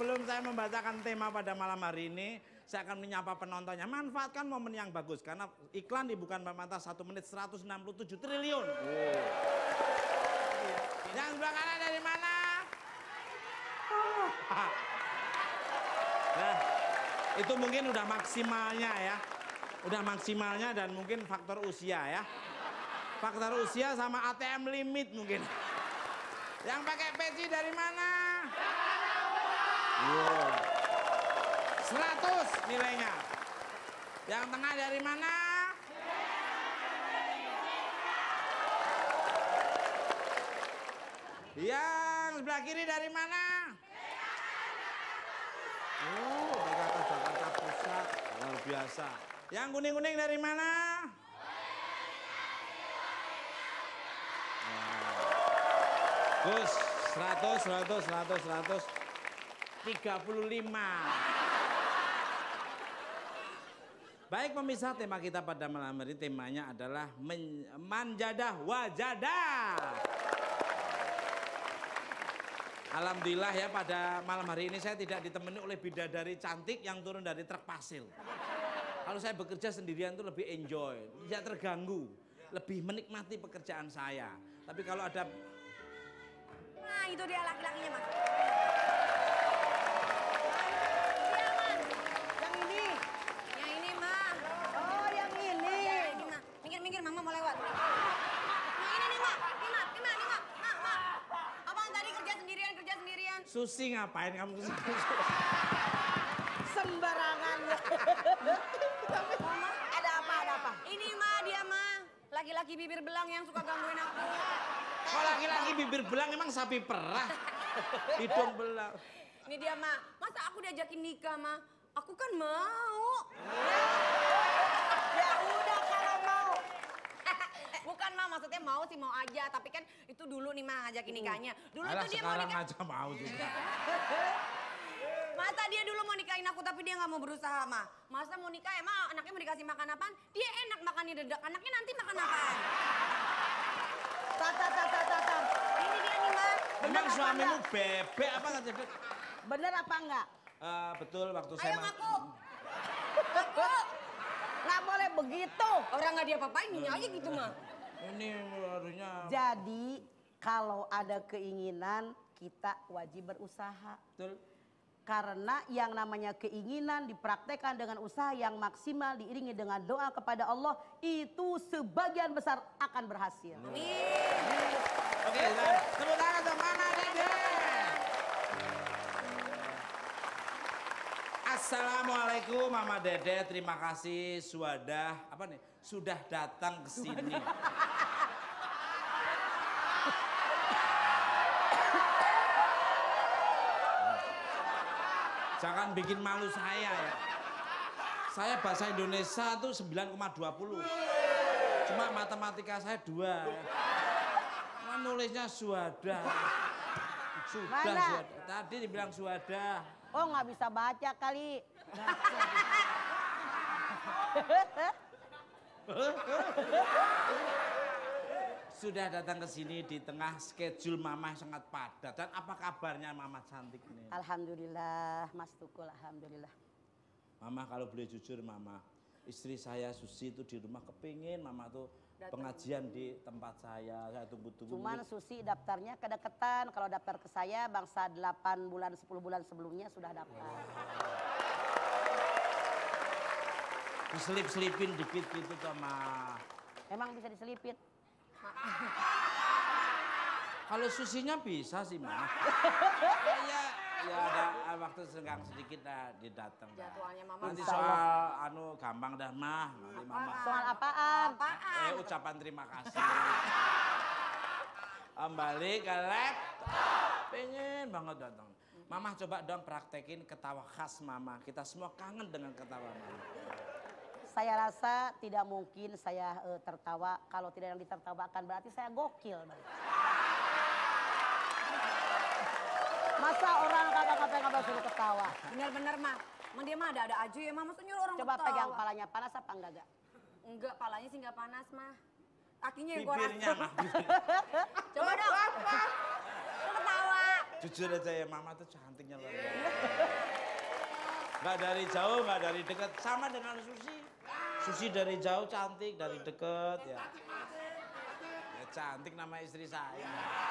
Sebelum saya membacakan tema pada malam hari ini, saya akan menyapa penontonnya. Manfaatkan momen yang bagus karena iklan di Bukan Mata 1 menit 167 triliun. Yang sebelah kanan dari mana? Nah, itu mungkin udah maksimalnya ya. Udah maksimalnya dan mungkin faktor usia ya. Faktor usia sama ATM limit mungkin. Yang pakai peci dari mana? Wow. 100 nilainya. Yang tengah dari mana? Yang sebelah kiri dari mana? Oh, Jakarta Pusat. Luar biasa. Yang kuning-kuning dari mana? Gus, 100, 35. Baik pemirsa, tema kita pada malam hari temanya adalah manjadah wajadah. Alhamdulillah ya pada malam hari ini saya tidak ditemani oleh bidadari cantik yang turun dari truk pasir. Kalau saya bekerja sendirian itu lebih enjoy, tidak terganggu, lebih menikmati pekerjaan saya. Tapi kalau ada nah, itu dia laki-lakinya, Mas. Iya, Mas. Yang ini. Yang ini, Mas. Oh, yang ini. Yang ini, Mas. Minggir, Mama mau lewat. Yang ini nih, Mak. Nih, Mak. Abang tadi kerja sendirian. Susi ngapain kamu kesini? Sembarangan. Ada apa? Ini, Ma, dia, Ma. Laki-laki bibir belang yang suka gangguin aku. Kalau laki-laki bibir belang emang sapi perah. Hidung belang. Ini dia, Ma. Masa aku diajakin nikah, Ma? Aku kan mau. Ya udah kalau mau. Bukan, Ma. Maksudnya mau sih mau aja. Tapi kan itu dulu nih, Ma, ngajakin nikahnya. Dulu Alah, tuh dia mau sekarang nikah. aja mau juga. Masa dia dulu mau nikahin aku tapi dia nggak mau berusaha, Ma? Masa mau nikah emang anaknya mau dikasih makan apaan? Dia enak makannya dedak. Anaknya nanti makan apaan? Tar. Ini dia nih, Ma. Emang suamimu bebek apa nggak cedek? Bener apa enggak? Betul waktu Ayo saya ngaku. Nggak boleh begitu. Orang nggak dia apain ini aja gitu, Ma. Ini harusnya. Jadi kalau ada keinginan kita wajib berusaha. Betul. Karena yang namanya keinginan dipraktekkan dengan usaha yang maksimal diiringi dengan doa kepada Allah itu sebagian besar akan berhasil. Oke, tepuk tangan untuk Mama Dede. Assalamualaikum Mama Dede, terima kasih sudah datang ke sini. Jangan bikin malu saya ya. Saya bahasa Indonesia tuh 9,20. Cuma matematika saya 2 ya. Nulisnya suada. Sudah. Tadi dibilang suada. Oh nggak bisa baca kali. Sudah datang ke sini di tengah schedule Mama sangat padat. Dan apa kabarnya Mama cantik ini? Alhamdulillah, Mas Tukul, alhamdulillah. Mama kalau boleh jujur Mama, istri saya Susi itu di rumah kepingin Mama tuh pengajian di tempat saya tunggu-tunggu. Cuman Susi daftarnya kedeketan, kalau daftar ke saya bangsa 8 bulan 10 bulan sebelumnya sudah daftar. Diselip-selipin dikit gitu sama. Emang bisa diselipin? Kalau Susinya bisa sih Ma. Ya ada waktu senggang sedikit dah dia datang. Jadwalnya Mama. Nanti soal gampang dah Mah. Nanti Mama. Soal apaan? Ucapan terima kasih. Kembali ke laptop. Pengen banget datang. Mama coba dong praktekin ketawa khas Mama. Kita semua kangen dengan ketawa Mama. Saya rasa tidak mungkin saya tertawa. Kalau tidak yang ditertawakan berarti saya gokil. Masa orang kagak suruh ketawa? Bener-bener, Ma. Emang dia mah ada aja ya, Ma. Masa nyuruh orang Coba ketawa? pegang palanya, panas apa enggak? Enggak, palanya sih enggak panas, Ma. Kakinya yang gua Bibirnya rasa. Mah. Coba dong. Lu ketawa. Jujur aja ya, mama tuh cantiknya luar biasa. Nggak dari jauh, nggak dari dekat. Sama dengan Susi. Susi dari jauh cantik, dari dekat ya. Ya cantik nama istri saya.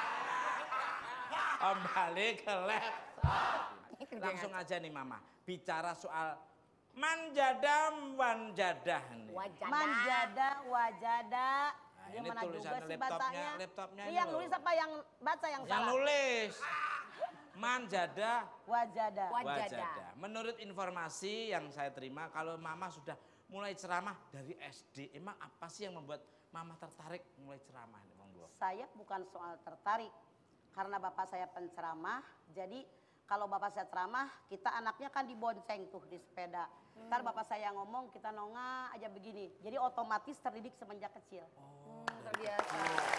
Om balik ke laptop. Langsung aja nih mama, bicara soal manjada wanjadah nih. Wajadah. Manjada, wajada. Dia ini mana tulisan juga sih laptopnya, bacanya? laptopnya Ini ini yang loh. nulis apa yang baca yang Yang salah? nulis. Manjada Wajada. wajada. Menurut informasi yang saya terima, kalau mama sudah mulai ceramah dari SD, emang apa sih yang membuat mama tertarik mulai ceramah ini, monggo? Saya bukan soal tertarik. Karena bapak saya penceramah, jadi kalau bapak saya ceramah, kita anaknya kan dibonceng tuh di sepeda. Ntar bapak saya ngomong, kita nongak aja begini. Jadi otomatis terdidik semenjak kecil. Terbiasa.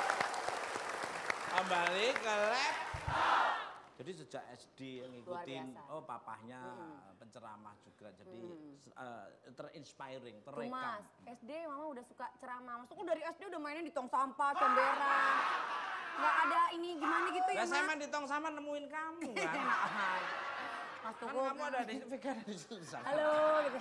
Kembali ke lab. Jadi sejak SD yang ngikutin, biasa. oh papahnya penceramah juga, jadi terinspiring, Tuh terekam. mas, SD mama udah suka ceramah. Maksudku dari SD udah mainin di tong sampah, comberan. Nggak ada ini gimana gitu ya Lah saya mas? mandi tong sama nemuin kamu kan. Mas Kan Tugu. kamu ada di VK di susah. Halo. Gitu.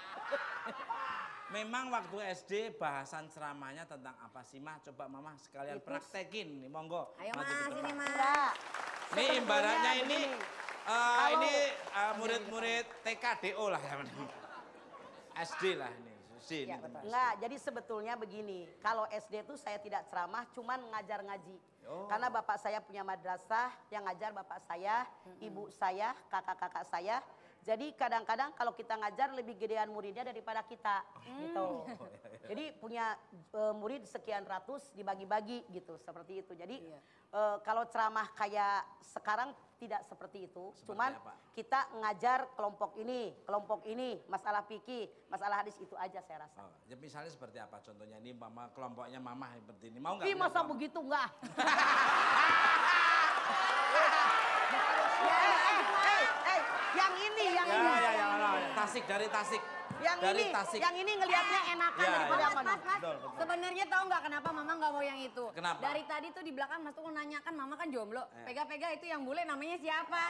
Memang waktu SD bahasan ceramahnya tentang apa sih mah? Coba mama sekalian praktekin nih, monggo. Ayo maju ke mas, depan. ini mas. Enggak. Ini ibaratnya ini Kalau- ini murid-murid TKDO lah ya. SD lah ini. Susi Iya, ini betul. SD. Enggak, jadi sebetulnya begini. Kalau SD itu saya tidak ceramah, cuman ngajar ngaji. Oh. Karena bapak saya punya madrasah, yang ngajar bapak saya, ibu saya, kakak-kakak saya. Jadi kadang-kadang kalau kita ngajar lebih gedean muridnya daripada kita, gitu. Jadi punya murid sekian ratus dibagi-bagi gitu, seperti itu. Jadi Iya. kalau ceramah kayak sekarang tidak seperti itu. Seperti Cuman apa? kita ngajar kelompok ini, masalah fikih, masalah hadis itu aja saya rasa. Oh, ya misalnya seperti apa contohnya ini mama kelompoknya mama seperti ini. Mau nggak? Ih punya masa kelompok? begitu enggak? Yang ini, yang Ya, ini. ya, ya, ya. Tasik dari Tasik. Yang dari ini, Tasik. yang ini ngelihatnya enakan Ya, daripada ya. apa Mas, mas, Betul, betul. sebenarnya tahu nggak kenapa mama nggak mau yang itu? Kenapa? Dari tadi tuh di belakang mas tuh nanyakan mama kan jomblo. Eh. Pega-pega itu yang bule namanya siapa?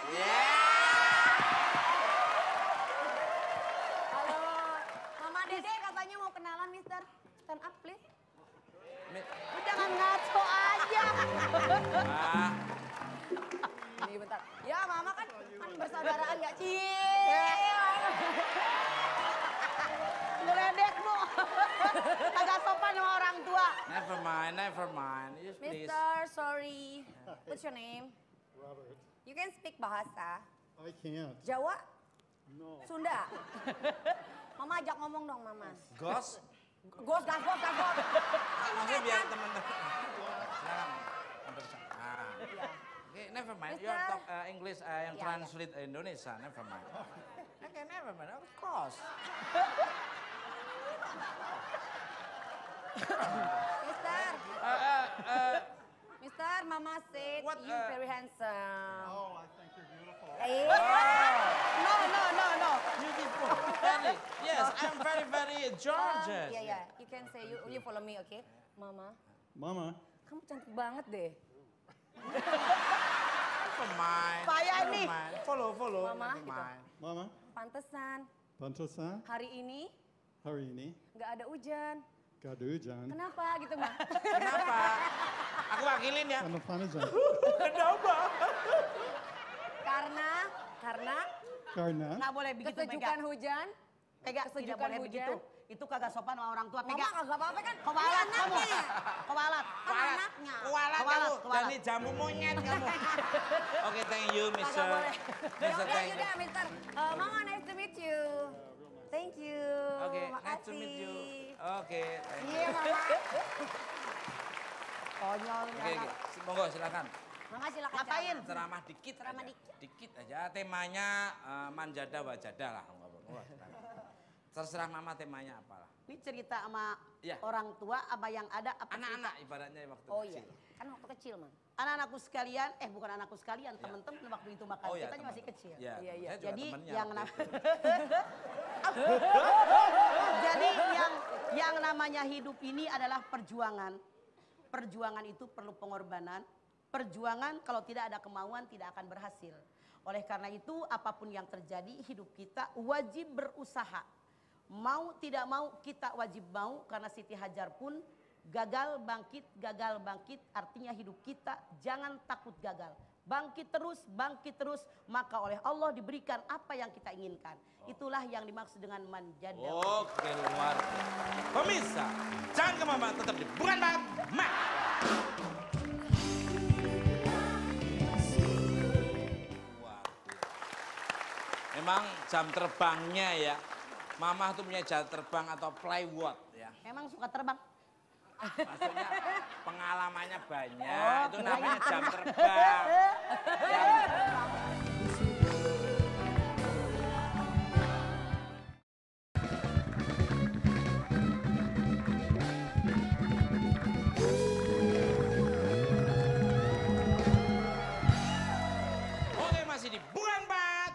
Halo, Mama Dede katanya mau kenalan Mister. Stand up please. Lu jangan ngaco aja. Ah, Ini bentar. Ya mama kan bersaudaraan nggak cie. Ngeledek lu. Kagak sopan sama orang tua. never mind, never mind. Yes, please. Mister, sorry. What's your name? Robert, You can speak bahasa I can't. Jawa, No. Sunda. Mama ajak ngomong dong mama. Ghost. Gos. Maksudnya biar teman-teman. Silakan. Ah. Oke, never mind. You Mister. talk English yang Ya, translate Indonesia, never mind. Okay, never mind. Of course. Mister, Uh, Mister, Mama said What, you very handsome. Oh, I think you're beautiful. No, no, no, no. beautiful. Very. Yes, I'm very, very gorgeous. Iya, iya. You can say you follow me, okay? Mama, Mama, kamu cantik banget deh. Never mind. Payah never nih. mind. Follow. Mama, Never gitu. mind. Mama, Pantesan pantesan hari ini hari ini nggak ada hujan. gak ada hujan. Kenapa gitu, Ma? Kenapa? Aku wakilin ya. Ano panajan? Kenapa? Karena Karena Nggak boleh begitu kesejukan Pega. hujan. Pega, tidak kesejukan boleh hujan. begitu. Itu kagak sopan sama orang tua. Mama Pega. kagak apa-apa kan? Kau Ini balat kamu. anaknya. Kau balat. Kan anaknya. Kualat Kualat, kamu. kualat. Jadi jamu monyet kamu. Oke, thank you, Kagak Mister. boleh. Mister, Yaudah, thank you. yaudah, Mister. Mama, nice to meet you. Thank you. Oke, nice to meet you. Oke, thank you. Iya, Mama. Konyol. Oke, monggo silakan. Mama silakan. Ngapain? Cara. Ceramah dikit. Ceramah aja. dikit. Dikit aja. Temanya manjada wajada lah. Monggo, silakan. Terserah mama temanya apalah. Ini cerita sama Iya. orang tua apa yang ada apa Anak-anak ibaratnya waktu Oh iya, kecil. kan waktu kecil, Man. anak-anakku sekalian, bukan anakku sekalian, teman-teman waktu itu makan. Oh iya, Kita kan masih teman-teman. kecil. Iya, Iya, iya. saya juga Jadi temennya yang waktu itu. Jadi yang namanya hidup ini adalah perjuangan. Perjuangan itu perlu pengorbanan. perjuangan kalau tidak ada kemauan tidak akan berhasil. Oleh karena itu apapun yang terjadi hidup kita wajib berusaha. Mau tidak mau kita wajib mau karena Siti Hajar pun gagal bangkit artinya hidup kita jangan takut gagal. Bangkit terus maka oleh Allah diberikan apa yang kita inginkan. Itulah yang dimaksud dengan manjada. Oke, luar biasa. Pemirsa, jangan kemana-mana, tetap di Bukan Banget Mat. Memang jam terbangnya ya, Mama tuh punya jam terbang atau flyword ya. Memang suka terbang. Maksudnya pengalamannya banyak, itu namanya jam terbang. Oke, masih di Bukan Banget.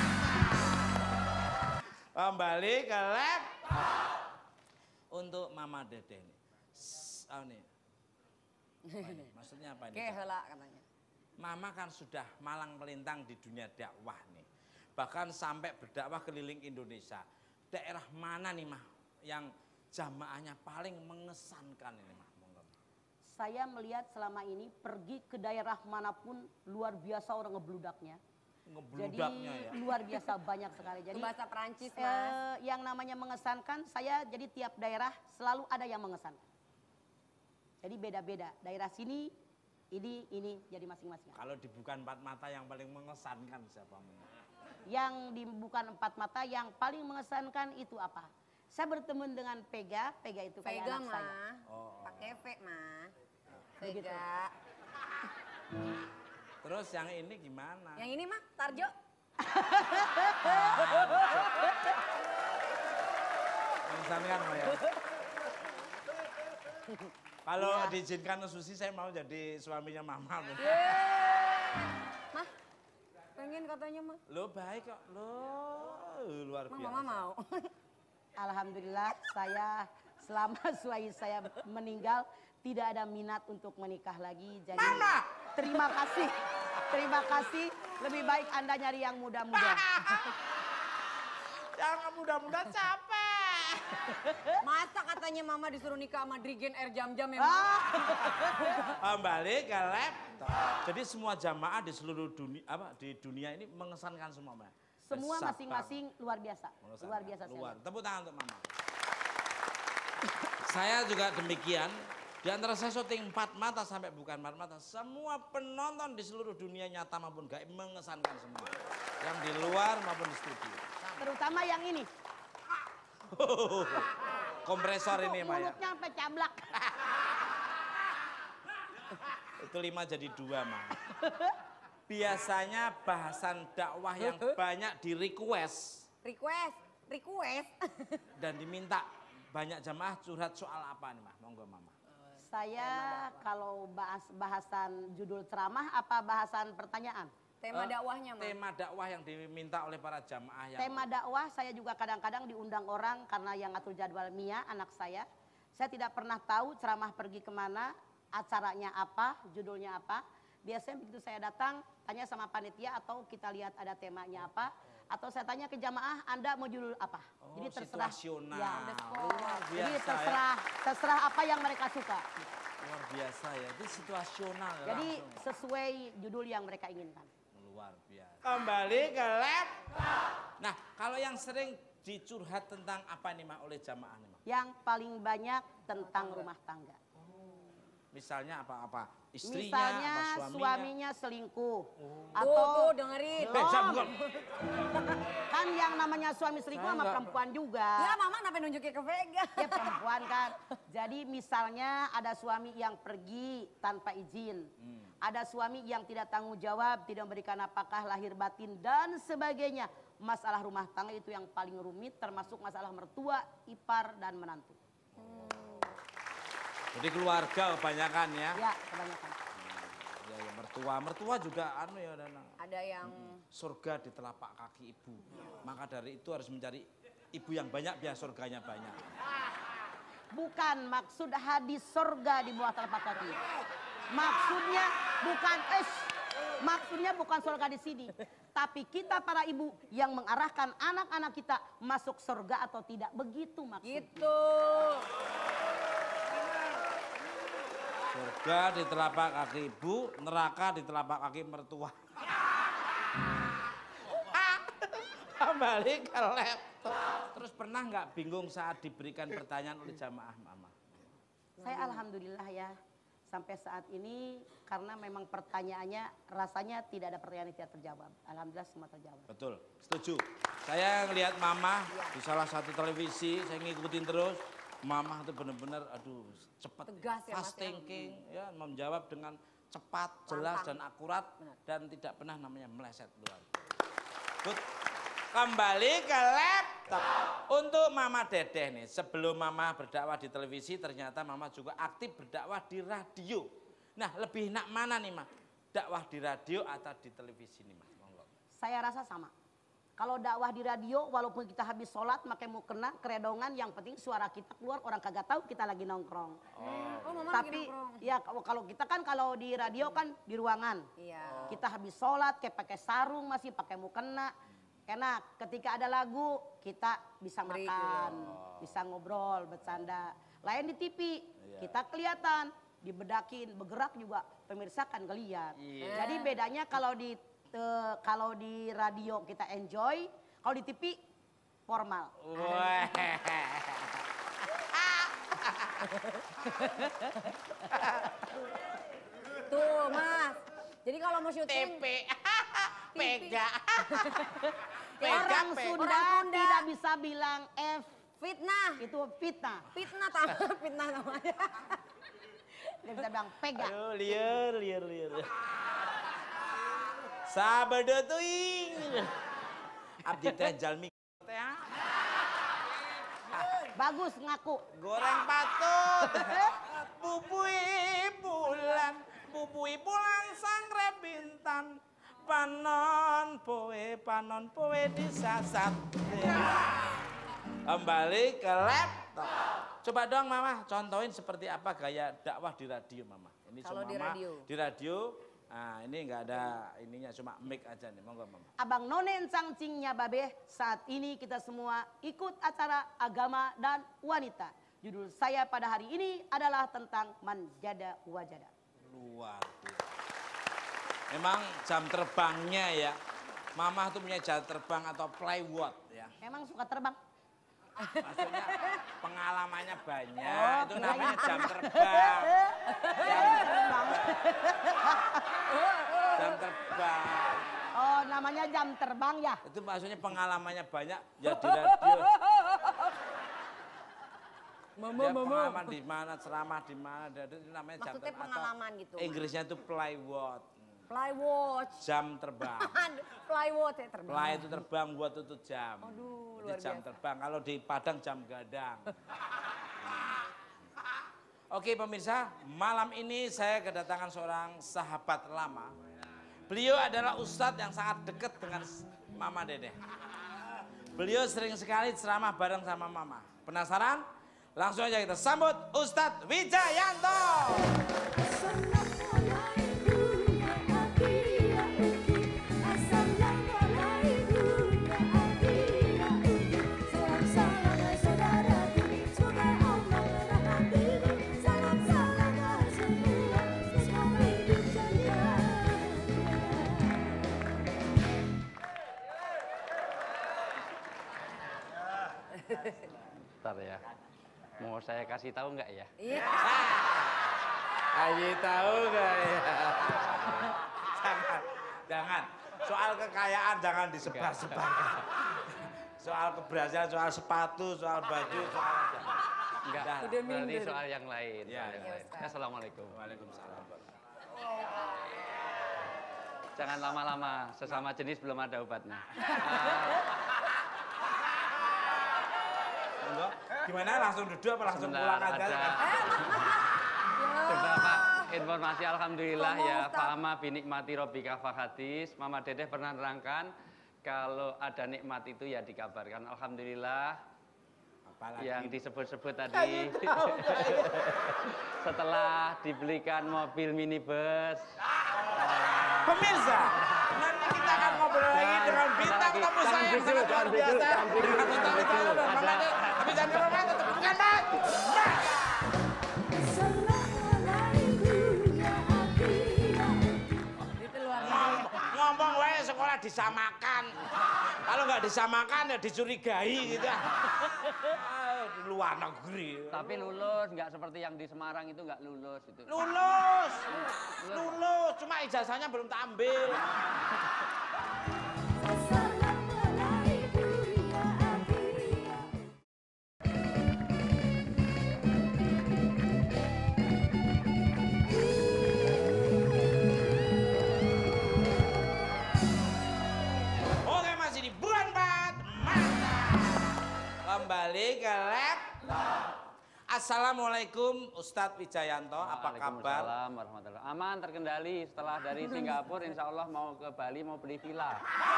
Kembali ke lab untuk Mama Dede nih. Oh nih. Maksudnya apa ini? Kehala katanya. Mama kan sudah malang melintang di dunia dakwah nih. Bahkan sampai berdakwah keliling Indonesia. Daerah mana nih Mah yang jamaahnya paling mengesankan ini Mah? Saya melihat selama ini pergi ke daerah manapun luar biasa orang ngebludaknya. Ngebludaknya jadi, ya. luar biasa banyak sekali. Jadi Bahasa Perancis, Mas. yang namanya mengesankan saya jadi tiap daerah selalu ada yang mengesankan. Jadi beda-beda. Daerah sini ini jadi masing-masing. Kalau di Bukan Empat Mata yang paling mengesankan siapa? Yang di Bukan Empat Mata yang paling mengesankan itu apa? Saya bertemu dengan Pega itu kayak Vega anak saya. mah. Oh. Pakai V mah. Begitu. Vega. Terus yang ini gimana? Yang ini mah Tarjo. Mengesankan Mah ya. Kalau diizinkan Susi saya mau jadi suaminya Mama. Mah, pengen katanya mah. Lo baik kok, lo luar biasa. Mama mau. Alhamdulillah saya selama suami saya meninggal tidak ada minat untuk menikah lagi. Jadi Mama! Terima kasih. Lebih baik Anda nyari yang muda-muda. Jangan muda-muda capek. Masa katanya mama disuruh nikah sama Drigen Air Jam-Jam ya mama? Kembali ke laptop. Jadi semua jamaah di seluruh dunia di dunia ini mengesankan semua, Mbak. Semua Sabar. masing-masing luar biasa. Mengesankan. Luar biasa Luar. sekali. Tepuk tangan untuk Mama. Saya juga demikian. Di antara saya syuting Empat Mata sampai Bukan Empat Mata, semua penonton di seluruh dunia nyata maupun gaib mengesankan semua. Yang di luar maupun di studio. Terutama yang ini. Kompresor ini, Mbak ya. Mulutnya sampai cablak. Itu 5 jadi 2, Mbak. Biasanya bahasan dakwah yang banyak di request Request. dan diminta banyak jamaah curhat soal apa nih, Mbak? Monggo, Mama. Saya kalau bahasan judul ceramah apa bahasan pertanyaan? Tema dakwahnya mah. Tema dakwah yang diminta oleh para jamaah yang Tema dakwah saya juga kadang-kadang diundang orang karena yang ngatur jadwal Mia, anak saya. Saya tidak pernah tahu ceramah pergi kemana, acaranya apa, judulnya apa. Biasanya begitu saya datang, tanya sama panitia atau kita lihat ada temanya apa. Atau saya tanya ke jamaah, Anda mau judul apa? Oh, Jadi terserah. situasional. Ya, Luar jadi biasa terserah apa yang mereka suka. Luar biasa ya, itu situasional Jadi langsung. sesuai judul yang mereka inginkan. Luar biasa. Kembali ke laptop. Nah, kalau yang sering dicurhat tentang apa nih, Mak, oleh jamaah nih, Mak? Yang paling banyak tentang rumah tangga. Misalnya apa-apa? Istrinya, Misalnya apa suaminya selingkuh. Tuh dengerin. Kan yang namanya suami selingkuh sama perempuan juga. Ya mama kenapa nunjukin ke Vega? Ya perempuan kan. Jadi misalnya ada suami yang pergi tanpa izin. Ada suami yang tidak tanggung jawab, tidak memberikan apakah lahir batin dan sebagainya. Masalah rumah tangga itu yang paling rumit termasuk masalah mertua, ipar dan menantu. Jadi keluarga kebanyakan ya. Ya kebanyakan. Ya, mertua juga ya Dana. Ada yang Surga di telapak kaki ibu. Maka dari itu harus mencari ibu yang banyak biar surganya banyak. Bukan maksud hadis surga di bawah telapak kaki. Maksudnya bukan surga di sini, tapi kita para ibu yang mengarahkan anak-anak kita masuk surga atau tidak, begitu maksudnya. Gitu. Surga di telapak kaki ibu, neraka di telapak kaki mertua. Kembali ke laptop. Terus pernah nggak bingung saat diberikan pertanyaan oleh jamaah mama? Saya alhamdulillah ya, sampai saat ini karena memang pertanyaannya rasanya tidak ada pertanyaan yang tidak terjawab. Alhamdulillah semua terjawab. Betul, setuju. Saya ngelihat mama di salah satu televisi, saya ngikutin terus. Mama itu benar-benar, aduh, cepat, Tegas ya, fast Mas, ya. thinking, ya, menjawab dengan cepat, jelas dan akurat, dan tidak pernah namanya meleset luar. Good. Kembali ke laptop. Untuk Mama Dedeh nih, sebelum Mama berdakwah di televisi, ternyata Mama juga aktif berdakwah di radio. Nah, lebih enak mana nih, Ma? Dakwah di radio atau di televisi nih, Mas? Monggo. Saya rasa sama. Kalau dakwah di radio, walaupun kita habis sholat, makai mau kena keredongan, yang penting suara kita keluar, orang kagak tahu kita lagi nongkrong. Oh, Mama Tapi lagi nongkrong. ya kalau kita kan kalau di radio kan di ruangan. Iya. Kita habis sholat, kayak pakai sarung masih pakai mukena. Enak, ketika ada lagu kita bisa Break, makan, bisa ngobrol, bercanda. Lain di TV, kita kelihatan, dibedakin, bergerak juga pemirsa kan ngeliat. Jadi bedanya kalau di radio kita enjoy, kalau di TV formal. Wah. Tuh, Mas. Jadi kalau mau syuting TP. Pega. Orang Sunda tidak bisa bilang F, fitnah. itu fitnah. Fitnah namanya. Dia bisa bilang pega. Aduh, liar. Sabar teuing. Abdi teh jalmi teh. Bagus ngaku. Goreng patut. Bubui bulan sangre bintan. Panon poe disasat. Kembali ke laptop. Coba dong Mama, contohin seperti apa gaya dakwah di radio Mama. Ini Kalau cuma di Mama radio. di radio. Nah, ini enggak ada ininya, cuma mic aja nih. Monggo Mama. Abang Nonen Cangcingnya Babe, saat ini kita semua ikut acara agama dan wanita. Judul saya pada hari ini adalah tentang manjada wajada. Luar biasa. Memang jam terbangnya ya. Mama tuh punya jam terbang atau plywood ya. Emang suka terbang? Maksudnya pengalamannya banyak, itu namanya jam terbang. Jam terbang. Oh, namanya jam terbang ya? Itu maksudnya pengalamannya banyak, ya di radio. Ya, pengalaman di mana, ceramah di mana, itu namanya jam Maksudnya terbang. pengalaman gitu. Inggrisnya itu plywood. Flywatch. Jam terbang. Flywatch ya terbang. Fly itu terbang buat itu jam. Aduh, Jadi luar jam biasa. terbang. Kalau di Padang jam gadang. Oke pemirsa, malam ini saya kedatangan seorang sahabat lama. Beliau adalah ustadz yang sangat dekat dengan Mama Dedeh. Beliau sering sekali ceramah bareng sama Mama. Penasaran? Langsung aja kita sambut Ustadz Wijayanto. Bentar ya. Mau saya kasih tahu nggak ya? Iya. Kasih tahu nggak ya? Jangan. Soal kekayaan jangan disebar-sebarkan. Soal keberhasilan, soal sepatu, soal baju, soal Enggak. Udah, udah Berarti minder. soal yang lain. Ya, soal yang ya, lain. Ustaz. Assalamualaikum. Waalaikumsalam. Jangan lama-lama, sesama jenis belum ada obatnya. Monggo. Gimana langsung duduk apa langsung Sebentar, pulang aja? ada beberapa informasi alhamdulillah Ngomong, ya. Ustaz. Fahama binikmati robbika fahadis. Mama Dedeh pernah nerangkan kalau ada nikmat itu ya dikabarkan. Alhamdulillah Apalagi yang disebut-sebut tadi. Setelah dibelikan mobil minibus. pemirsa, nanti kita akan ngobrol lagi dengan bintang tamu saya yang sangat luar biasa. Dengan bintang tamu dan Mama Dede. Tapi jangan kemana-mana, tetap bukan Mbak. Itu luar biasa. Ngomong wae sekolah disamakan. Kalau nggak disamakan ya dicurigai gitu. Di luar negeri. Tapi lulus, nggak seperti yang di Semarang itu nggak lulus itu. Lulus, lulus. Cuma ijazahnya belum tak ambil. Oke, masih di bulan 4 mantap. Kembali ke laptop. Assalamualaikum Ustadz Wijayanto, apa kabar? Waalaikumsalam warahmatullahi wabarakatuh. Aman, terkendali. Setelah dari Singapura, insya Allah mau ke Bali, mau beli villa.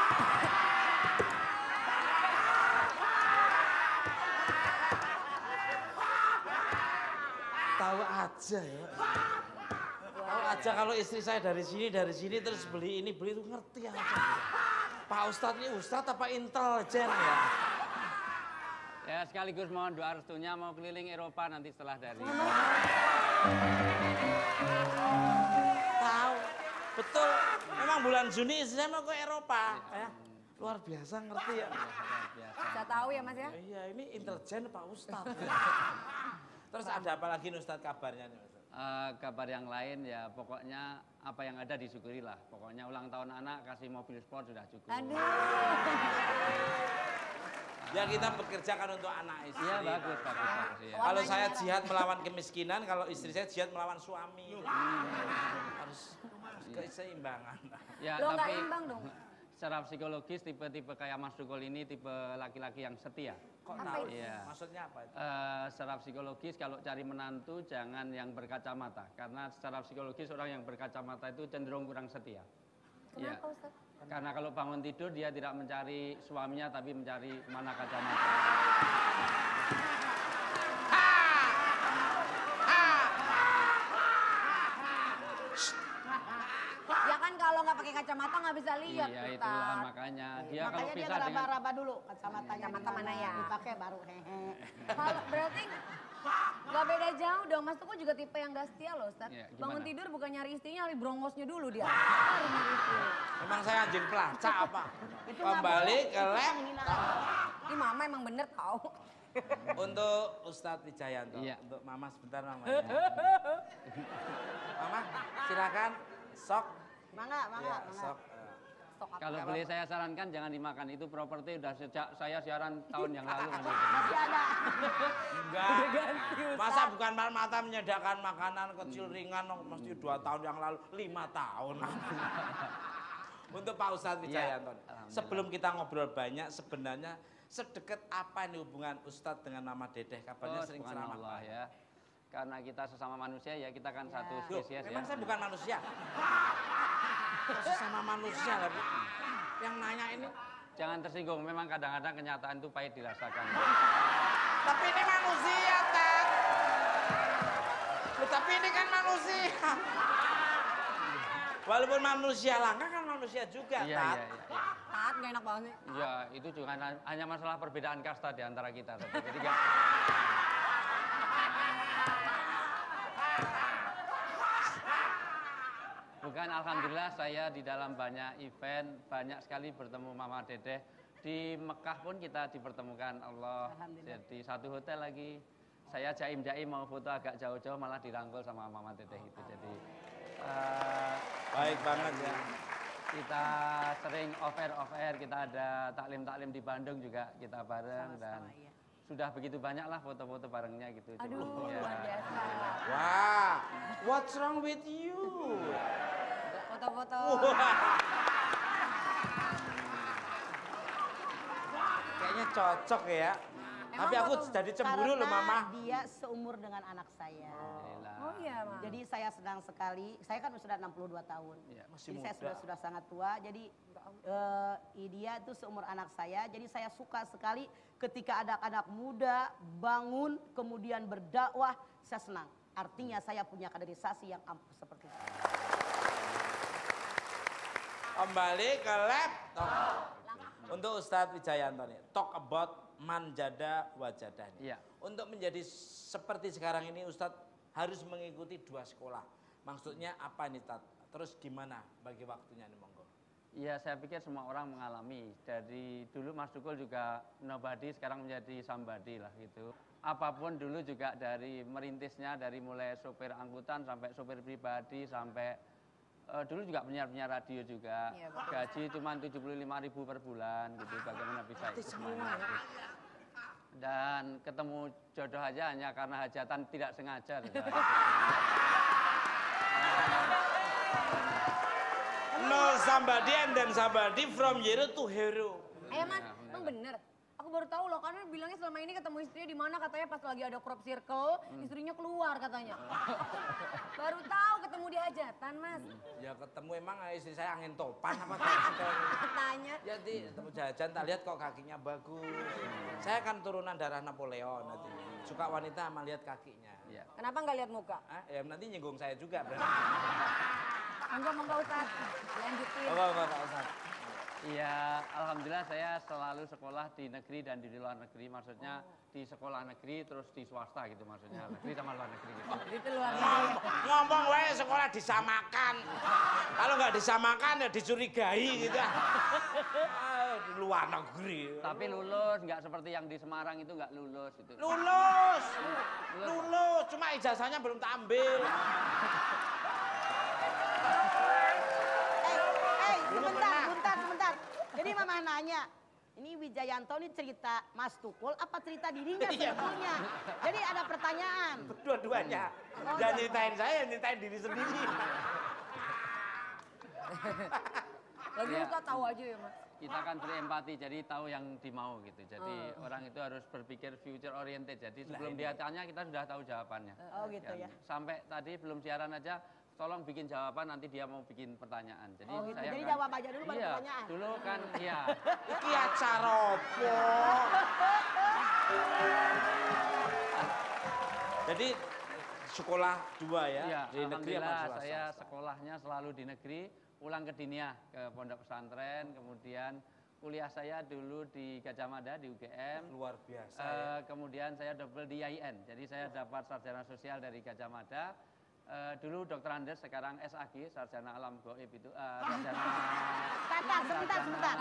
Tahu aja ya. Tahu aja kalau istri saya dari sini terus beli ini beli itu ngerti aja. Pak Ustadz ini Ustadz apa intelijen ya? Ya sekaligus mohon doa restunya mau keliling Eropa nanti setelah dari. Tahu, betul. Memang bulan Juni istri saya mau ke Eropa. Ya. Luar biasa ngerti ya. Bisa tahu ya Mas ya? Iya ini intelijen Pak Ustadz. Terus ada apa lagi nih Ustadz kabarnya nih Ustadz? Kabar yang lain ya pokoknya apa yang ada disyukurilah. Pokoknya ulang tahun anak kasih mobil sport sudah cukup. Aduh. Ya kita bekerja kan untuk anak istri. Iya bagus. Ya. Kalau saya jihad melawan kemiskinan, kalau istri saya jihad melawan suami. Harus keseimbangan. Ya, Lo nggak tapi imbang dong. secara psikologis tipe-tipe kayak Mas Dukul ini tipe laki-laki yang setia. Kok Apa tahu? itu? Iya. Maksudnya apa itu? Secara psikologis kalau cari menantu jangan yang berkacamata karena secara psikologis orang yang berkacamata itu cenderung kurang setia. Iya. Kenapa Ustaz? Karena kalau bangun tidur dia tidak mencari suaminya tapi mencari mana kacamata. Ya kan kalau nggak pakai kacamata nggak bisa lihat Iya Ustaz. itulah makanya dia kalau Makanya dia bisa dengan ngeraba-raba dulu kacamatanya. Kacamata mana ya? Dipakai baru hehe. Kalau berarti nggak beda jauh dong. Mas Tuku juga tipe yang gak setia loh Ustaz. Iya, gimana? Bangun tidur bukan nyari istrinya, nyari brongosnya dulu dia. Baru nyari istri. Emang saya anjing pelacak apa? Itu nggak Kembali boleh. ke Itu lab menghina. Ini mama emang bener tau. untuk Ustadz Wijayanto. Iya. Untuk Mama sebentar Mama. Ya. Mama silakan sok. Mangga, mangga, Ya, mangga. sok. Stok apa? kalau beli saya sarankan jangan dimakan itu properti udah sejak saya siaran tahun yang lalu kan. Masih ada. Enggak. Masa bukan mata menyediakan makanan kecil ringan mesti 2 tahun yang lalu, 5 tahun. Untuk Pak Ustadz Wijayanto. Alhamdulillah. Sebelum kita ngobrol banyak sebenarnya sedekat apa ini hubungan Ustadz dengan Mama Dedeh? Kabarnya sering ceramah. Subhanallah ya. Karena kita sesama manusia ya kita kan satu Loh, spesies ya. memang saya bukan manusia. Kok sesama manusia lah, Bu? Yang nanya ini. Jangan tersinggung, memang kadang-kadang kenyataan itu pahit dirasakan. Tapi ini manusia, Tat. Loh, tapi ini kan manusia. Walaupun manusia langka kan manusia juga, Iya, Tat. iya, iya. Tat gak enak banget nih. Ya, itu juga hanya masalah perbedaan kasta di antara kita. Jadi nggak- Bukan, alhamdulillah saya di dalam banyak event, banyak sekali bertemu Mama Dedeh. Di Mekah pun kita dipertemukan Allah. Jadi satu hotel lagi. Saya jaim-jaim mau foto agak jauh-jauh malah dirangkul sama Mama Dedeh itu. Jadi Baik banget ya. kita sering off-air, kita ada taklim-taklim di Bandung juga kita bareng dan iya. sudah begitu banyak lah foto-foto barengnya gitu. Aduh, Ya. luar biasa. Wah, what's wrong with you? Foto-foto. Kayaknya cocok ya. Emang Tapi aku foto- jadi cemburu loh, karena Mama. dia seumur dengan anak saya. Alhamdulillah. Oh iya, Ma. Jadi saya senang sekali. Saya kan sudah 62 tahun. Iya, masih Jadi saya muda. sudah sangat tua. Jadi dia itu seumur anak saya. Jadi saya suka sekali ketika ada anak muda bangun kemudian berdakwah, saya senang. Artinya saya punya kaderisasi yang ampuh seperti itu. Kembali ke laptop. Untuk Ustadz Wijayanto nih, talk about manjada wajadah nih. Iya. Untuk menjadi seperti sekarang ini Ustadz harus mengikuti 2 sekolah. Maksudnya apa nih Tat? Terus gimana bagi waktunya nih monggo? Iya, saya pikir semua orang mengalami. Dari dulu Mas Tukul juga nobody, sekarang menjadi somebody lah gitu. Apapun dulu juga dari merintisnya, dari mulai sopir angkutan sampai sopir pribadi, sampai dulu juga penyiar radio juga. Iya, betul. Gaji cuma 75.000 per bulan gitu, bagaimana bisa ikut semuanya gitu. Dan ketemu jodoh aja hanya karena hajatan tidak sengaja. No somebody and then somebody from zero to hero. Mas, emang bener. Aku baru tahu loh, karena bilangnya selama ini ketemu istrinya di mana, katanya pas lagi ada crop circle, istrinya keluar katanya. Baru tahu ketemu di hajatan, Mas. Ya ketemu emang istri saya angin topan apa gitu. Katanya. Jadi ketemu jajan tak lihat kok kakinya bagus. Saya kan turunan darah Napoleon nanti. Suka wanita sama lihat kakinya. Iya. Kenapa nggak lihat muka? Ya nanti nyinggung saya juga berarti. Monggo Ustaz, lanjutin. Pak Ustaz. Iya, alhamdulillah saya selalu sekolah di negeri dan di luar negeri. Maksudnya di sekolah negeri terus di swasta gitu maksudnya. Negeri sama luar negeri gitu. Itu luar negeri. Ngomong wae sekolah disamakan. Kalau nggak disamakan ya dicurigai gitu. Di luar negeri. Tapi lulus, nggak seperti yang di Semarang itu nggak lulus itu. Lulus. Cuma ijazahnya belum tak ambil. Sebentar. Jadi mama nanya, ini Wijayanto ini cerita Mas Tukul apa cerita dirinya sebetulnya? Jadi ada pertanyaan. Dua-duanya. Jangan nyeritain saya, nyeritain diri sendiri. Lagi Iya. Ustaz tahu aja ya, Mas. Kita kan berempati, jadi tahu yang dimau gitu. Jadi orang itu harus berpikir future oriented. Jadi sebelum dia tanya kita sudah tahu jawabannya. Oh gitu ya. Sampai tadi belum siaran aja, tolong bikin jawaban, nanti dia mau bikin pertanyaan. Jadi Oh gitu. saya Jadi kan- jawab aja dulu baru iya, pertanyaan. dulu kan iya. Iki acara opo? Jadi sekolah 2 ya, Iya, di negeri apa alhamdulillah swasta? saya sekolahnya selalu di negeri, pulang ke Diniah, ke pondok pesantren, kemudian kuliah saya dulu di Gajah Mada di UGM. Luar biasa ya. Kemudian saya double di IAIN, jadi saya dapat sarjana sosial dari Gajah Mada. Dulu Dr. Andes, sekarang SAG, sarjana alam goib itu. Sarjana. Sebentar.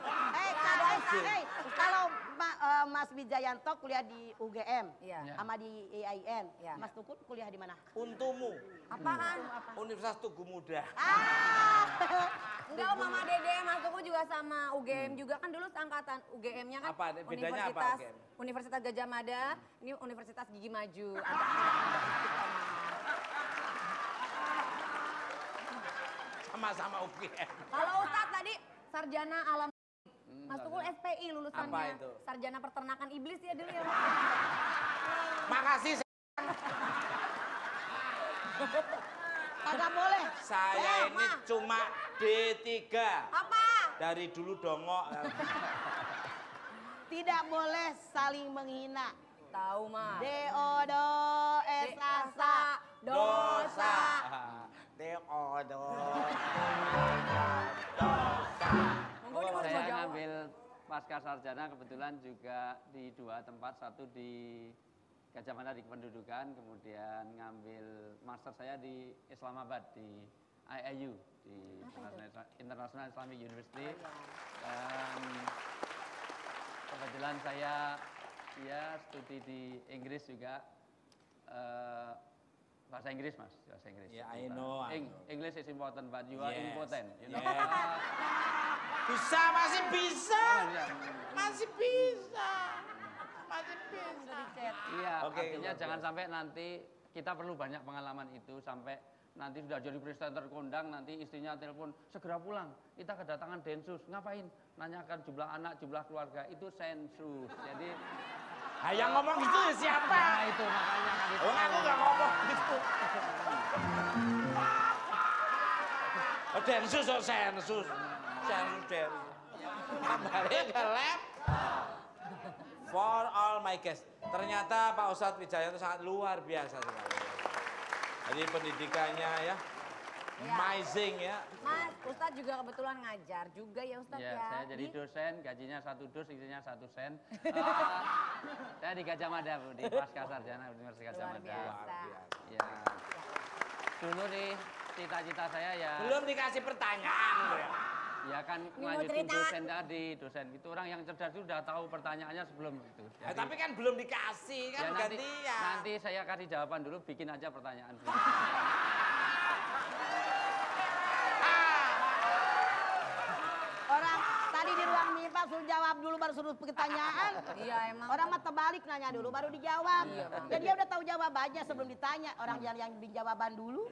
Kalau Mas Wijayanto kuliah di UGM, Iya. sama di IAIN, Iya. Mas Tukul kuliah di mana? Untumu, Apaan? Universitas Tugu Muda. Enggak, Mama Dede, Mas Tuku juga sama UGM juga kan dulu seangkatan UGM-nya kan. Apa? Bedanya apa Universitas, UGM? Universitas Gajah Mada, ini Universitas Gigi Maju. Sama-sama UGM. Kalau Ustadz tadi sarjana alam. Mas Tukul SPI lulusannya. Apa itu? Sarjana peternakan iblis ya dulu ya, Mas. Makasih. Kagak boleh. Saya ini Ma. cuma D3. Apa? Dari dulu dongok. Tidak boleh saling menghina. Tahu, Mas. Deodo esasa Dosa. Deodo. Monggo nih, Mas, Saya mau jawab. ngambil pasca sarjana kebetulan juga di 2 tempat, satu di Gajah Mada di kependudukan, kemudian ngambil master saya di Islamabad di IIU di International Islamic University. Dan kebetulan saya ya studi di Inggris juga, bahasa Inggris Mas, bahasa Inggris. Yeah, I know. English is important, but you are Yes, impotent. You know? yes. Bisa, masih bisa. Masih bisa. Masih bisa. Iya, Oke, artinya luar jangan biasa. sampai nanti kita perlu banyak pengalaman itu sampai nanti sudah jadi presenter kondang, nanti istrinya telepon segera pulang. Kita kedatangan Densus, ngapain? Nanyakan jumlah anak, jumlah keluarga, itu sensus. Jadi Yang ngomong gitu ya siapa? Nah itu makanya kan itu. Oh, aku nggak ngomong gitu. Oh, Densus, oh sensus. Sensus, Densus. Kembali ke lab. For all my guests. Ternyata Pak Ustadz Wijayanto sangat luar biasa sekali. Jadi pendidikannya ya, amazing ya. Mas, Ustadz juga kebetulan ngajar juga ya Ustadz Ya, ya. saya jadi dosen, gajinya 1 dus, isinya 1 sen. Saya di Gajah Mada, Bu, di Pasca Sarjana Universitas Gajah Luar Mada. biasa. Ya. Dulu nih cita-cita saya ya. Belum dikasih pertanyaan loh ya. Ya kan Ini mau lanjutin cerita. dosen tadi, dosen itu orang yang cerdas itu udah tahu pertanyaannya sebelum itu. Tapi kan belum dikasih, kan ya gantian. nanti saya kasih jawaban dulu, bikin aja pertanyaan. Orang tadi di ruang MIPA suruh jawab dulu baru suruh pertanyaan. Iya emang. Orang mah terbalik nanya dulu baru dijawab. Jadi dia udah tahu jawabannya sebelum ditanya. Orang yang bikin jawaban dulu.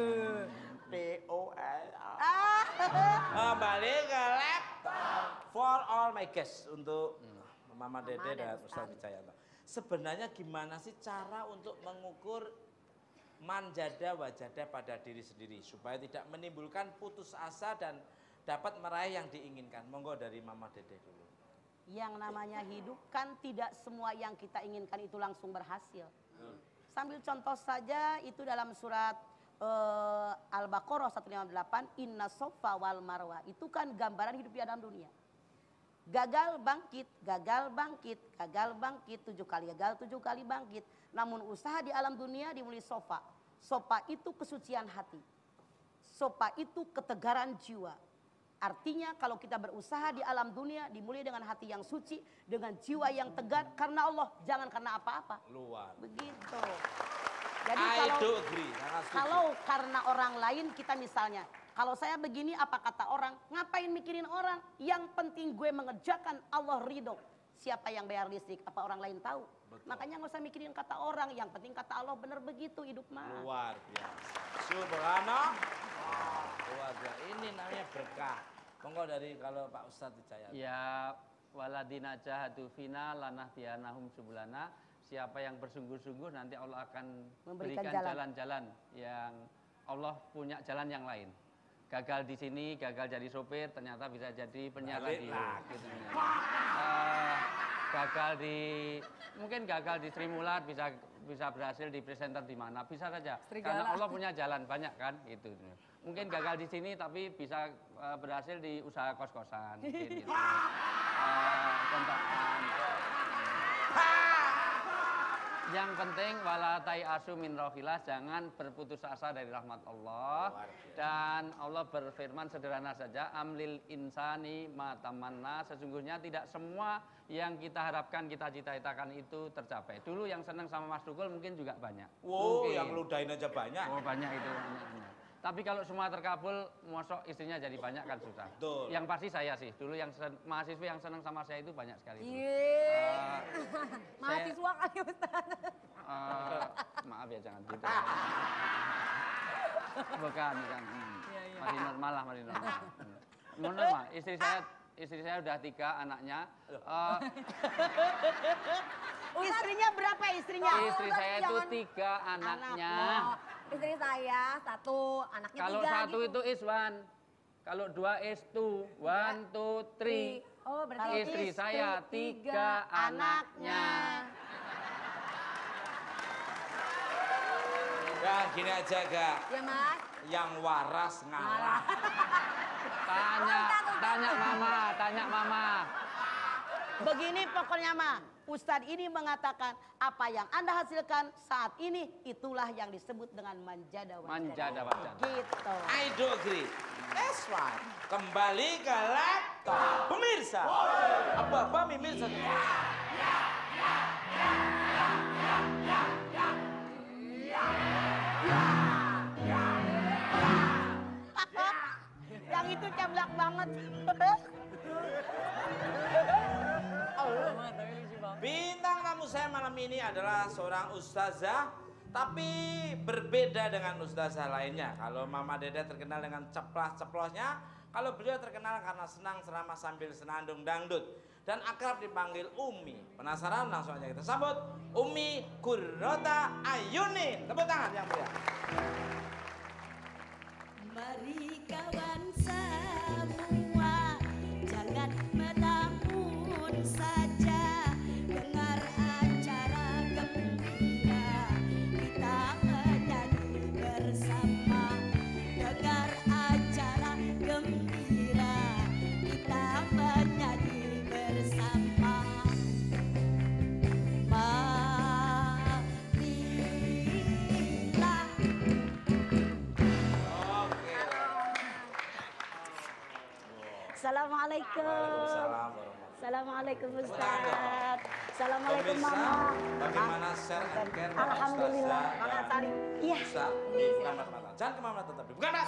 POL. Ah. Kembali ke laptop. For all my guests untuk Mama Dede dan Ustadz Wijayanto. Sebenarnya gimana sih cara untuk mengukur manjada wajada pada diri sendiri supaya tidak menimbulkan putus asa dan dapat meraih yang diinginkan? Monggo dari Mama Dede dulu. Yang namanya hidup kan tidak semua yang kita inginkan itu langsung berhasil. Sambil contoh saja itu dalam surat Al-Baqarah 158, Inna Sofa wal Marwa. Itu kan gambaran hidup di dalam dunia. Gagal bangkit, gagal bangkit, gagal bangkit, 7 kali gagal, 7 kali bangkit. Namun usaha di alam dunia dimulai sofa. Sofa itu kesucian hati. Sofa itu ketegaran jiwa. Artinya kalau kita berusaha di alam dunia dimulai dengan hati yang suci, dengan jiwa yang tegar karena Allah, jangan karena apa-apa. Luar. Begitu. Jadi I do agree. Sangat setuju. kalau karena orang lain kita misalnya, kalau saya begini apa kata orang, ngapain mikirin orang? Yang penting gue mengerjakan Allah ridho. Siapa yang bayar listrik? Apa orang lain tahu? Betul. Makanya nggak usah mikirin kata orang, yang penting kata Allah, bener begitu hidup mah. Luar biasa. Subhanallah. Luar biasa. Ini namanya berkah. Monggo dari kalau Pak Ustadz Wijayanto. Ya waladina jahadu fina lanahdiyanahum subulana. Siapa yang bersungguh-sungguh nanti Allah akan Memberikan berikan jalan. jalan-jalan yang Allah punya jalan yang lain. Gagal di sini, gagal jadi sopir, ternyata bisa jadi penyiar Balik radio. lagi. Gitu. Gagal di, mungkin gagal di Sri Mulat bisa berhasil di presenter di mana, bisa saja. Karena Allah punya jalan banyak kan, gitu. Mungkin gagal di sini tapi bisa berhasil di usaha kos-kosan, mungkin gitu. Kontrakan. Yang penting wala asu min rohillah, jangan berputus asa dari rahmat Allah. Dan Allah berfirman sederhana saja, amlil insani matamanna, sesungguhnya tidak semua yang kita harapkan, kita cita-citakan itu tercapai. Dulu yang senang sama Mas Dukul mungkin juga banyak. Wow, Mungkin. yang ludahin aja banyak. Oh banyak itu. Banyak. Tapi kalau semua terkabul, mosok istrinya jadi banyak kan susah. Betul. Yang pasti saya sih, dulu yang mahasiswa yang senang sama saya itu banyak sekali. Iya. Mahasiswa kali Ustaz. Maaf ya jangan gitu. Bukan. Masih normal lah, masih normal. Normal. Istri saya udah 3 anaknya. Istrinya berapa istrinya? Istri Ustaz, saya itu jangan- 3 anaknya. Istri saya 1, anaknya 3 Kalau 1 itu is 1. Kalau 2 is 2. 1, 2, 3. Oh berarti Istri saya 3 anaknya. Ya gini aja gak. Ya Mas. Yang waras ngalah. Tanya mama. Begini pokoknya mah, Ustadz ini mengatakan apa yang Anda hasilkan saat ini itulah yang disebut dengan manjada wajada. Manjada wajada. Gitu. I do agree. That's right. Kembali ke laptop. Pemirsa. Apa pemirsa? Yang itu ceblak banget. Bintang tamu saya malam ini adalah seorang ustazah, tapi berbeda dengan ustazah lainnya. Kalau Mama Dede terkenal dengan ceplas-ceplosnya, kalau beliau terkenal karena senang serama sambil senandung dangdut. dan akrab dipanggil Umi. Penasaran? Langsung aja kita sambut Umi Kurota Ayuni. Tepuk tangan yang meriah. Mari kawan semua, jangan melamun saja, dengar acara gembira, kita menyanyi bersama. Dengar acara gembira, kita menyanyi bersama. Marilah. Assalamualaikum. Waalaikumsalam warahmatullahi Assalamualaikum Ustaz. wabarakatuh. Assalamualaikum Pemirsa, Mama. bagaimana share and care Bapak Alhamdulillah. Ustazah dan Iya. Ustaz di Bukan Mata. Jangan kemana-mana, tetap di Bukan Mata.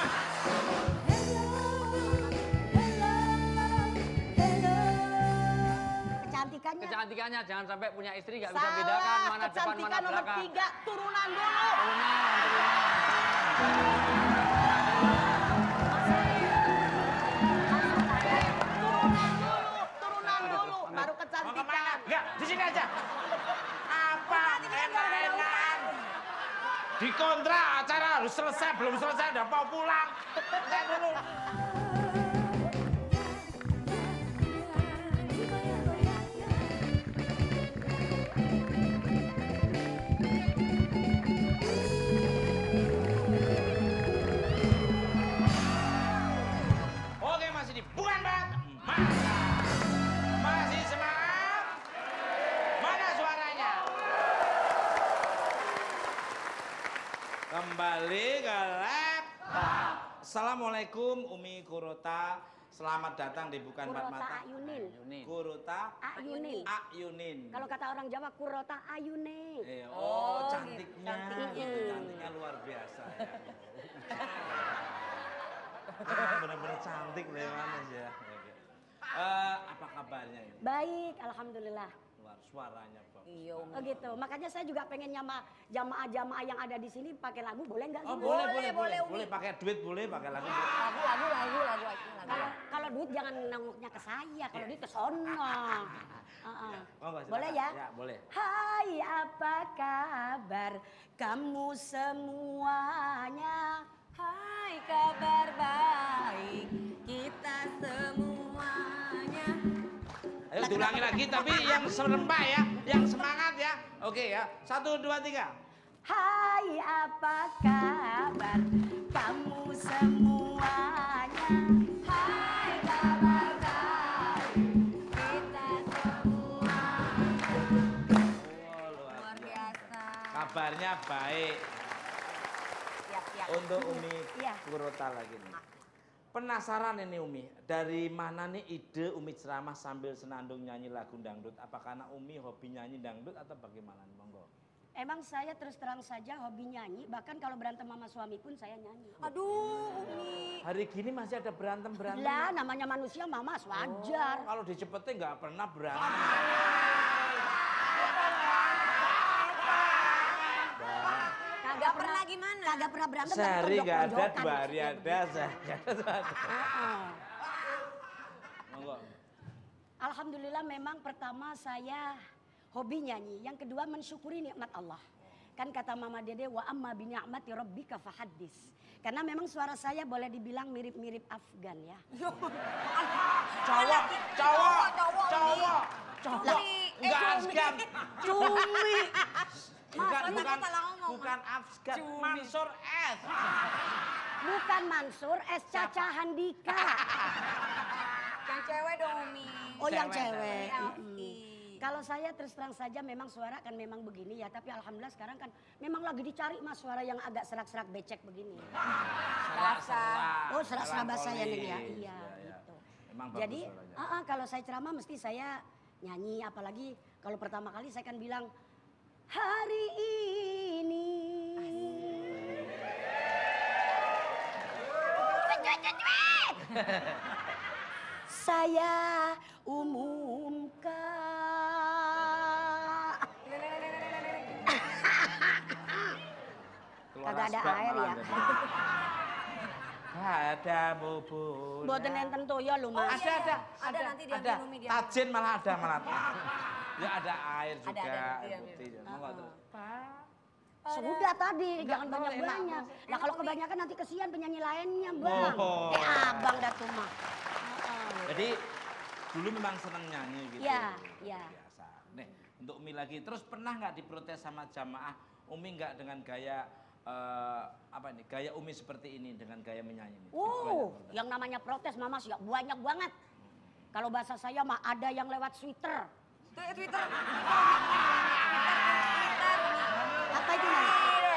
Kecantikannya. Kecantikannya jangan sampai punya istri nggak bisa bedakan mana depan mana kecantikan nomor belakang. 3, turunan dulu. Turunan dulu, baru Mau kemana? kecantikan. Enggak, di sini aja. Apa enak-enakan? Dikontrak acara harus selesai, belum selesai udah mau pulang. Lihat dulu. Oke, masih di Bukan Bat. Masih semangat? Mana suaranya? Kembali ke laptop. Assalamualaikum Umi Kurota. Selamat datang di Bukan Empat Kurota Mata. Ayunin. Kurota Ayunin. Ayunin. Kalau kata orang Jawa Kurota Ayunin. Oh, cantiknya. cantiknya. Cantiknya luar biasa ya. Bener-bener cantik loh ya, Manis ya. Apa kabarnya ini? Baik, alhamdulillah. Luar suaranya bagus. Iya, Umi. Oh gitu. Makanya saya juga pengen nyama jamaah-jamaah yang ada di sini pakai lagu, boleh nggak Oh, sih? boleh. Boleh pakai duit, boleh pakai lagu. Lagu. Kalau duit jangan nengoknya ke saya, kalau duit ke sono. Oh, nggak, Boleh silakan. ya? Ya, boleh. Hai, apa kabar kamu semuanya? Hai, kabar baik kita semuanya. Ayo diulangi lagi, tapi yang serempak ya, yang semangat ya. Oke ya, 1, 2, 3. Hai, apa kabar kamu semuanya? Hai, kabar baik kita semuanya. Oh, Luar biasa. Kabarnya baik. Siap. Untuk Umi Iya. Kurota lagi nih. Penasaran ini Umi, dari mana nih ide Umi ceramah sambil senandung nyanyi lagu dangdut? Apa karena Umi hobi nyanyi dangdut atau bagaimana? Monggo. Emang saya terus terang saja hobi nyanyi, bahkan kalau berantem sama suami pun saya nyanyi. Aduh, Umi. Hari gini masih ada berantem-berantem? Lah, namanya manusia mamas, wajar. Kalau di Cepete nggak pernah berantem. Kagak pernah gimana? Kagak pernah berantem tapi Sehari nggak ada, tonjok-tonjokan 2 hari maksudnya ada, begitu. sehari ada. Heeh. Monggo. Alhamdulillah memang pertama saya hobi nyanyi, yang kedua mensyukuri nikmat Allah. Kan kata Mama Dede, wa amma bi ni'mati rabbika fahaddis. Karena memang suara saya boleh dibilang mirip-mirip Afgan ya. Cowok. Lah, Enggak Afgan. Cumi. Bukan Afgan, Mansur S. Bukan Mansur, S. Caca Handika. Yang cewek dong, Umi. Oh yang Cewek, cewek. Oke. Kalau saya terus terang saja memang suara kan memang begini ya. Tapi alhamdulillah sekarang kan memang lagi dicari mas suara yang agak serak-serak becek begini. Serak-serak. Oh serak-serak bahasa ya Neng ya. Melankolis. Iya Ya. gitu. Emang bagus Jadi suaranya. kalau saya ceramah mesti saya nyanyi. Apalagi kalau pertama kali saya kan bilang hari ini. Saya umumkan. Keluar Kagak ada asbak air malah ya. jadi. Ada bubur. Mboten enten toyo lho, Mas. Ada nanti diambil Umi dia. Tajin malah ada malah. Ya ada air juga. Ada air putih. Monggo terus. Sudah tadi, jangan tahu, banyak-banyak. enak. Nah kalau kebanyakan nanti kesian penyanyi lainnya, Bang. Oh. Abang dah tuh mah. Jadi dulu memang senang nyanyi gitu. Iya, iya. Biasa. Nih, untuk Umi lagi. Terus pernah nggak diprotes sama jamaah? Umi nggak dengan gaya apa ini? Gaya Umi seperti ini dengan gaya menyanyi ini. Yang namanya protes Mama ya banyak banget. Kalau bahasa saya mah ada yang lewat Twitter. Twitter. Apa itu Mama?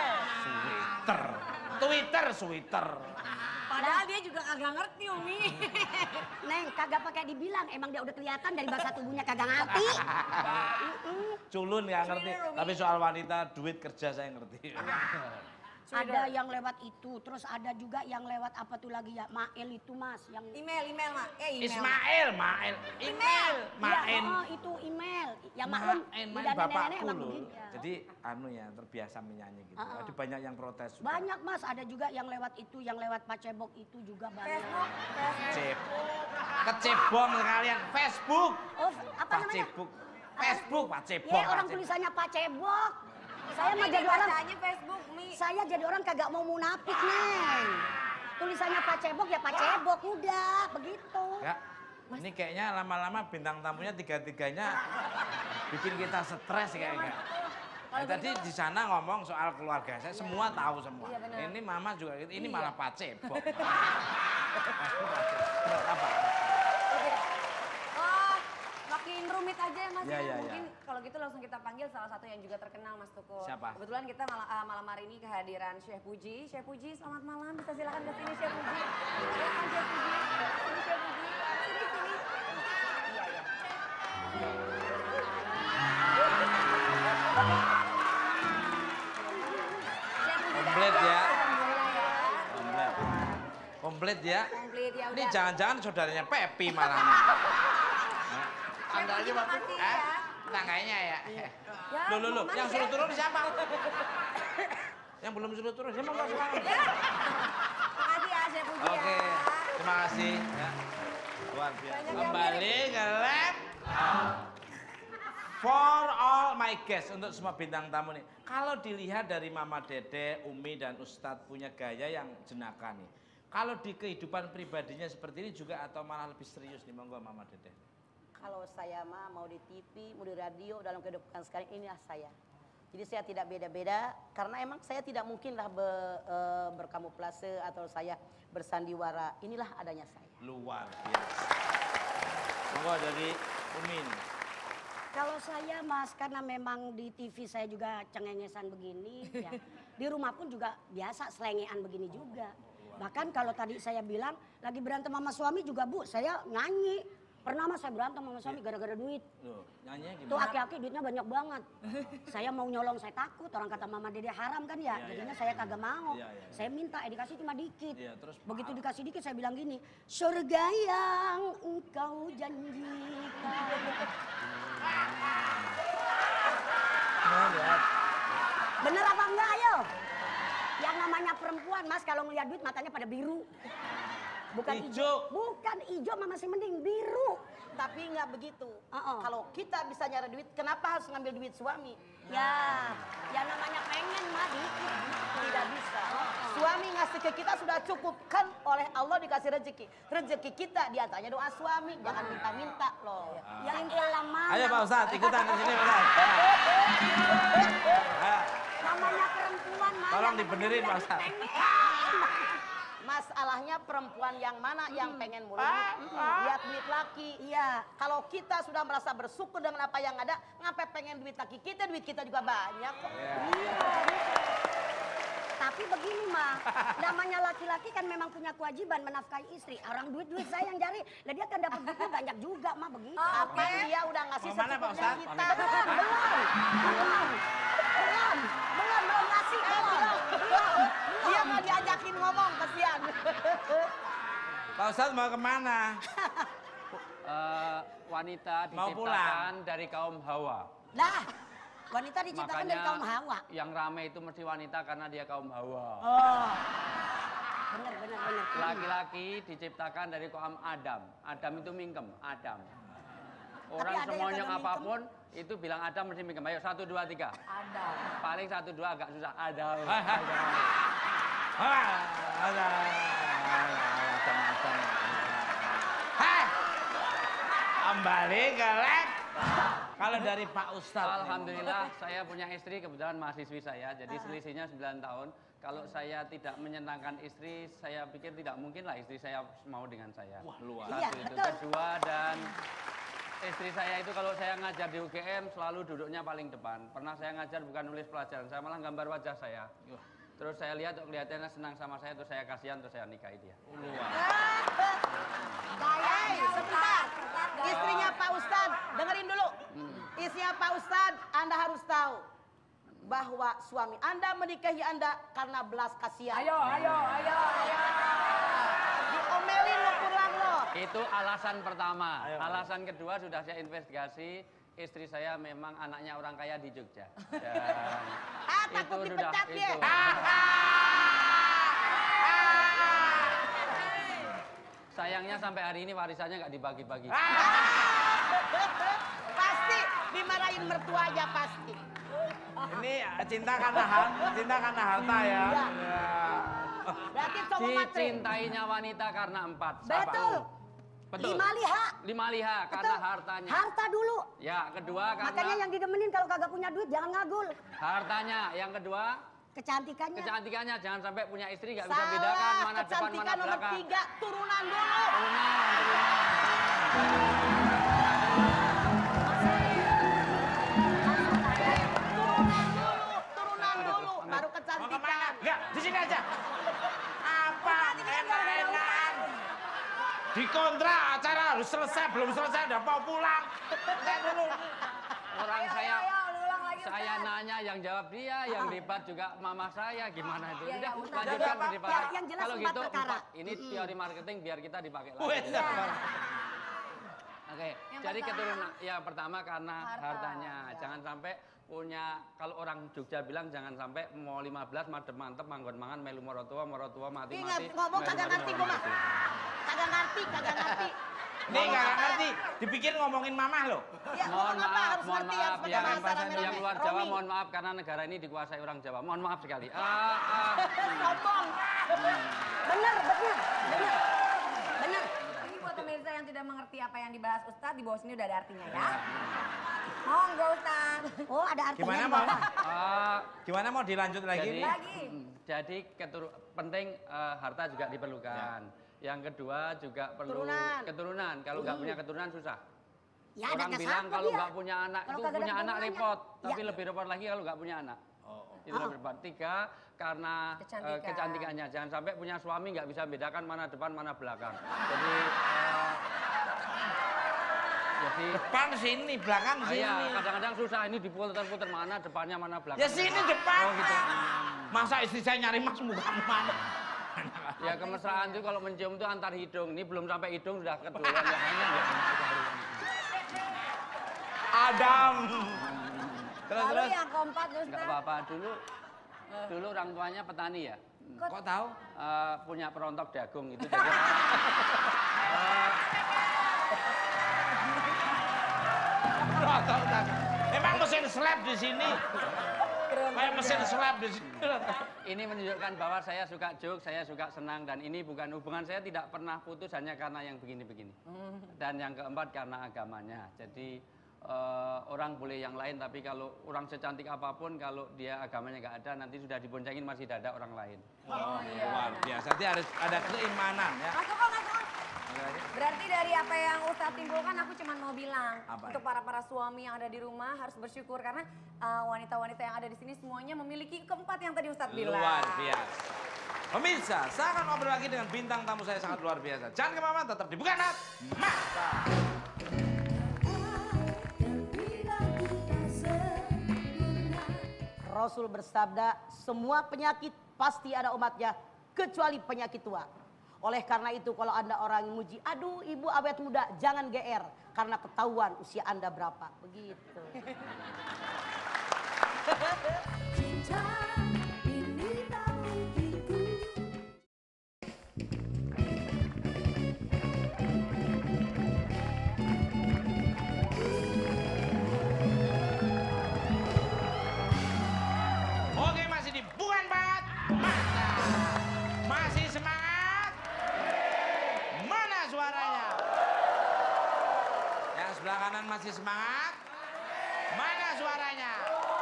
Twitter. Padahal dia juga kagak ngerti Umi. Neng, kagak pakai dibilang, emang dia udah kelihatan dari bahasa tubuhnya kagak ngerti. Culun nggak ngerti. Tapi soal wanita, duit kerja saya ngerti. Ada yang lewat itu, terus ada juga yang lewat apa tuh lagi ya, Mail itu Mas, yang Email, Mak. Email. Ismail, email, Main. Oh, itu email. Yang maklum, Main lidah bapakku nenek-nenek emang loh. begini. Ya. Jadi anu ya terbiasa menyanyi gitu. Ada banyak yang protes juga. Banyak Mas, ada juga yang lewat itu, yang lewat Pacebok itu juga banyak. Facebook. Kecebong sekalian. Facebook. Oh, apa namanya? Facebook, Pacebong. Ya orang tulisannya Pacebok. Saya mah jadi orang, Bacanya Facebook, Umi. saya jadi orang kagak mau munafik, Neng. Tulisannya Pacebok ya Pacebok, udah begitu. Ya, ini kayaknya lama-lama bintang tamunya tiga-tiganya bikin kita stres kayaknya. Nah, tadi di sana ngomong soal keluarga saya, semua tahu semua. Iya, benar. Ini mama juga gitu, ini malah Pacebok. Apa? Oh, makin rumit aja ya Mas. Ya, ya, Mungkin kalau gitu langsung kita panggil salah satu yang juga terkenal Mas Tuko. Siapa? Kebetulan kita malam hari ini kehadiran Syekh Puji. Syekh Puji, selamat malam. Bisa silakan ke sini Syekh Puji. Silakan Syekh Puji. Sini Syekh Puji. Sini. Iya, iya. Komplit ya. Komplit ya. Komplit ya Ini udah. jangan-jangan saudaranya Pepi malah. Anda aja Mas. Tangganya ya. Ya, Loh, Mas, yang ya. suruh turun siapa? Yang belum suruh turun, dia mau nggak semangat? Makasih ya Syekh Puji ya. Oke, terima kasih. Ya. Luar biasa. Banyak yang Kembali ke lab. For all my guests, untuk semua bintang tamu nih. Kalau dilihat dari Mama Dede, Umi dan Ustadz punya gaya yang jenaka nih. Kalau di kehidupan pribadinya seperti ini juga atau malah lebih serius nih, monggo Mama Dede. Kalau saya mah mau di TV, mau di radio, dalam kehidupan sekarang inilah saya. Jadi saya tidak beda-beda karena emang saya tidak mungkinlah berkamuflase atau saya bersandiwara. Inilah adanya saya. Luar biasa. Monggo dari Umi nih. Kalau saya Mas, karena memang di TV saya juga cengengesan begini, ya. Di rumah pun juga biasa selengean begini juga. Bahkan kalau tadi saya bilang lagi berantem sama suami juga Bu, saya nyanyi. Pernah Mas saya berantem sama suami gara-gara duit. Loh, nyanyinya Tuh gimana? aki-aki duitnya banyak banget. Saya mau nyolong saya takut, orang kata Mama Dede haram kan ya. Jadinya saya kagak mau. Saya minta dikasih cuma dikit. Iya, terus Begitu dikasih dikit saya bilang gini, surga yang engkau janjikan. Bener apa enggak ayo? Yang namanya perempuan Mas kalau ngeliat duit matanya pada biru. Bukan Ijo. Bukan hijau mah masih mending biru. Tapi nggak begitu. Kalau kita bisa nyari duit, kenapa harus ngambil duit suami? Ya, yang namanya pengen mah dikit. Tidak bisa. Suami ngasih ke kita sudah cukup kan oleh Allah dikasih rezeki. Rezeki kita diantaranya doa suami, jangan minta-minta loh. Yang lama. Ayo Pak Ustadz, ikutan di sini Pak Ustadz. Ayo. Namanya perempuan mah. Tolong dibenerin Pak Ustadz. Masalahnya perempuan yang mana yang pengen mulu lihat duit laki. Iya. Kalau kita sudah merasa bersyukur dengan apa yang ada, ngapain pengen duit laki kita, duit kita juga banyak kok. Iya. Tapi begini mah, namanya laki-laki kan memang punya kewajiban menafkahi istri. Orang duit-duit saya yang cari, lah dia kan dapat duitnya banyak juga mah begitu. Tapi dia udah ngasih Mau mana, Pak secukupnya Ustadz? kita. Belum ngasih belum. Dia nggak diajakin ngomong, kasihan. Pak Ustadz mau kemana? Wanita Mau diciptakan dari kaum Hawa. Nah, wanita diciptakan dari kaum Hawa. Yang rame itu mesti wanita karena dia kaum Hawa. Oh. Bener. Laki-laki diciptakan dari koam Adam. Adam itu mingkem, Adam. Orang ada yang semuanya kagak apapun itu bilang Adam mesti mingkem. Ayo 1, 2, 3. Adam. Paling 1, 2 agak susah. Adam. Hei, kembali ke lab. Kalau dari Pak Ustadz. Alhamdulillah saya punya istri, kebetulan mahasiswi saya. Jadi selisihnya 9 tahun. Kalau saya tidak menyenangkan istri, saya pikir tidak mungkin lah istri saya mau dengan saya. Wah, luar. Iya, Satu itu. betul. Kedua, dan istri saya itu kalau saya ngajar di UGM selalu duduknya paling depan. Pernah saya ngajar bukan nulis pelajaran, saya malah gambar wajah saya. Terus saya lihat kelihatannya senang sama saya, terus saya kasihan, terus saya nikahi dia. Sebentar. Istrinya Pak Ustadz, dengerin dulu. Istrinya Pak Ustadz, Anda harus tahu bahwa suami Anda menikahi Anda karena belas kasihan. Ayo. Diomelin lo pulang lo. Itu alasan pertama. Alasan kedua sudah saya investigasi, istri saya memang anaknya orang kaya di Jogja. Dan Takut dipecat dia. sayangnya sampai hari ini warisannya nggak dibagi-bagi. Pasti dimarahin mertuanya pasti. Ini cinta karena harta ya. Iya. Ya. Berarti cowok matre. Dicintainya wanita karena 4. Betul. Betul. 5 liha. 5 liha karena Betul. hartanya. Harta dulu. Ya, kedua Makanya karena yang didemenin kalau kagak punya duit jangan ngagul. hartanya. Yang kedua Kecantikannya. kecantikannya. Jangan sampai punya istri nggak bisa bedakan mana depan mana Kecantikan nomor belakang. 3, turunan dulu. Turunan dulu, baru Mau kemana? kecantikan. Enggak, di sini aja. Apa enak-enakan? Dikontrak acara harus selesai, belum selesai udah mau pulang. Saya dulu. Orang saya ulang lagi. saya nanya yang jawab dia, yang debat juga mama saya, gimana itu? Iya, Udah, Ustaz. lanjutkan Apa-apa. perdebatan. Yang jelas Kalau 4 gitu perkara. 4. Ini teori marketing biar kita dipakai lagi. Wes, Oke, Yang jadi pertama. keturunan yang pertama karena Harta. hartanya. Ya. Jangan sampai punya, kalau orang Jogja bilang jangan sampai mau 15 madep mantep manggon mangan melu morotua mati Ingat, mati. ngomong kagak ngerti gua mah. Kagak ngerti. Ini nggak ngerti, dipikir ngomongin mamah loh. Ya, Mohon ngomong apa maaf, harus mohon ngerti, maaf harus pakai yang bahasa rame-rame. yang luar Jawa Romi. mohon maaf karena negara ini dikuasai orang Jawa. Mohon maaf sekali. Sombong. Bener. Ini buat pemirsa yang tidak mengerti apa yang dibahas Ustadz, di bawah sini udah ada artinya ya. Monggo Ustadz. Oh ada artinya. Gimana di mau? bawah. Gimana mau dilanjut lagi? Jadi penting harta juga diperlukan. Yang kedua juga perlu keturunan. Kalau nggak punya keturunan susah. Ya, Orang anaknya bilang siapa kalau dia? nggak punya anak Kalau itu kagak punya ada anak keturunannya. repot. Tapi Ya. lebih repot lagi kalau nggak punya anak. Itu lebih repot. 3 karena Kecantikan. kecantikannya. Jangan sampai punya suami nggak bisa bedakan mana depan mana belakang. Jadi Depan sini, belakang sini. iya, kadang-kadang susah ini diputer-puter mana depannya mana belakang. Ya sini depan. Oh gitu. Masa istri saya nyari mas muka mana? Ya kemesraan itu kalau mencium itu antar hidung. Ini belum sampai hidung sudah keduluan yang lainnya. Adam. Terus Lalu terus. yang keempat Enggak Ustadz. apa-apa dulu orang tuanya petani ya. Kok tahu? Punya perontok jagung itu jadi Memang mesin slab di sini. Kayak mesin slab di sini. ini menunjukkan bahwa saya suka joke, saya suka senang dan ini bukan hubungan saya tidak pernah putus hanya karena yang begini-begini. Dan yang keempat karena agamanya. Jadi orang boleh yang lain tapi kalau orang secantik apapun kalau dia agamanya nggak ada nanti sudah diboncengin masih ada orang lain. Oh, luar biasa. Jadi harus ada keimanan ya. Masuk kok. Berarti dari apa yang Ustadz timbulkan aku cuma mau bilang Apa untuk para suami yang ada di rumah harus bersyukur karena wanita-wanita yang ada di sini semuanya memiliki keempat yang tadi Ustadz bilang. Luar biasa. Pemirsa, saya akan ngobrol lagi dengan bintang tamu saya sangat luar biasa. Jangan kemana-mana, tetap di Bukan Hat Mata. Rasul bersabda, semua penyakit pasti ada obatnya kecuali penyakit tua. Oleh karena itu kalau Anda orang yang muji, aduh ibu awet muda, jangan GR karena ketahuan usia Anda berapa. Begitu. Masih semangat? Mana suaranya?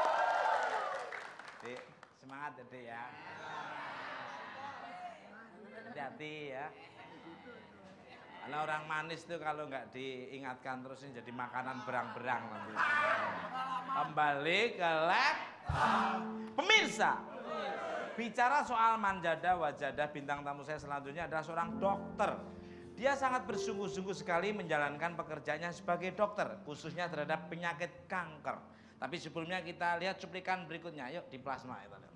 Dek, semangat ya, Dek ya. Hati-hati ya. Karena orang manis tuh kalau nggak diingatkan terus ini jadi makanan berang-berang nanti. Kembali ke lab. Pemirsa, bicara soal manjada wajada, bintang tamu saya selanjutnya adalah seorang dokter. Dia sangat bersungguh-sungguh sekali menjalankan pekerjaannya sebagai dokter, khususnya terhadap penyakit kanker. Tapi sebelumnya kita lihat cuplikan berikutnya, yuk di plasma.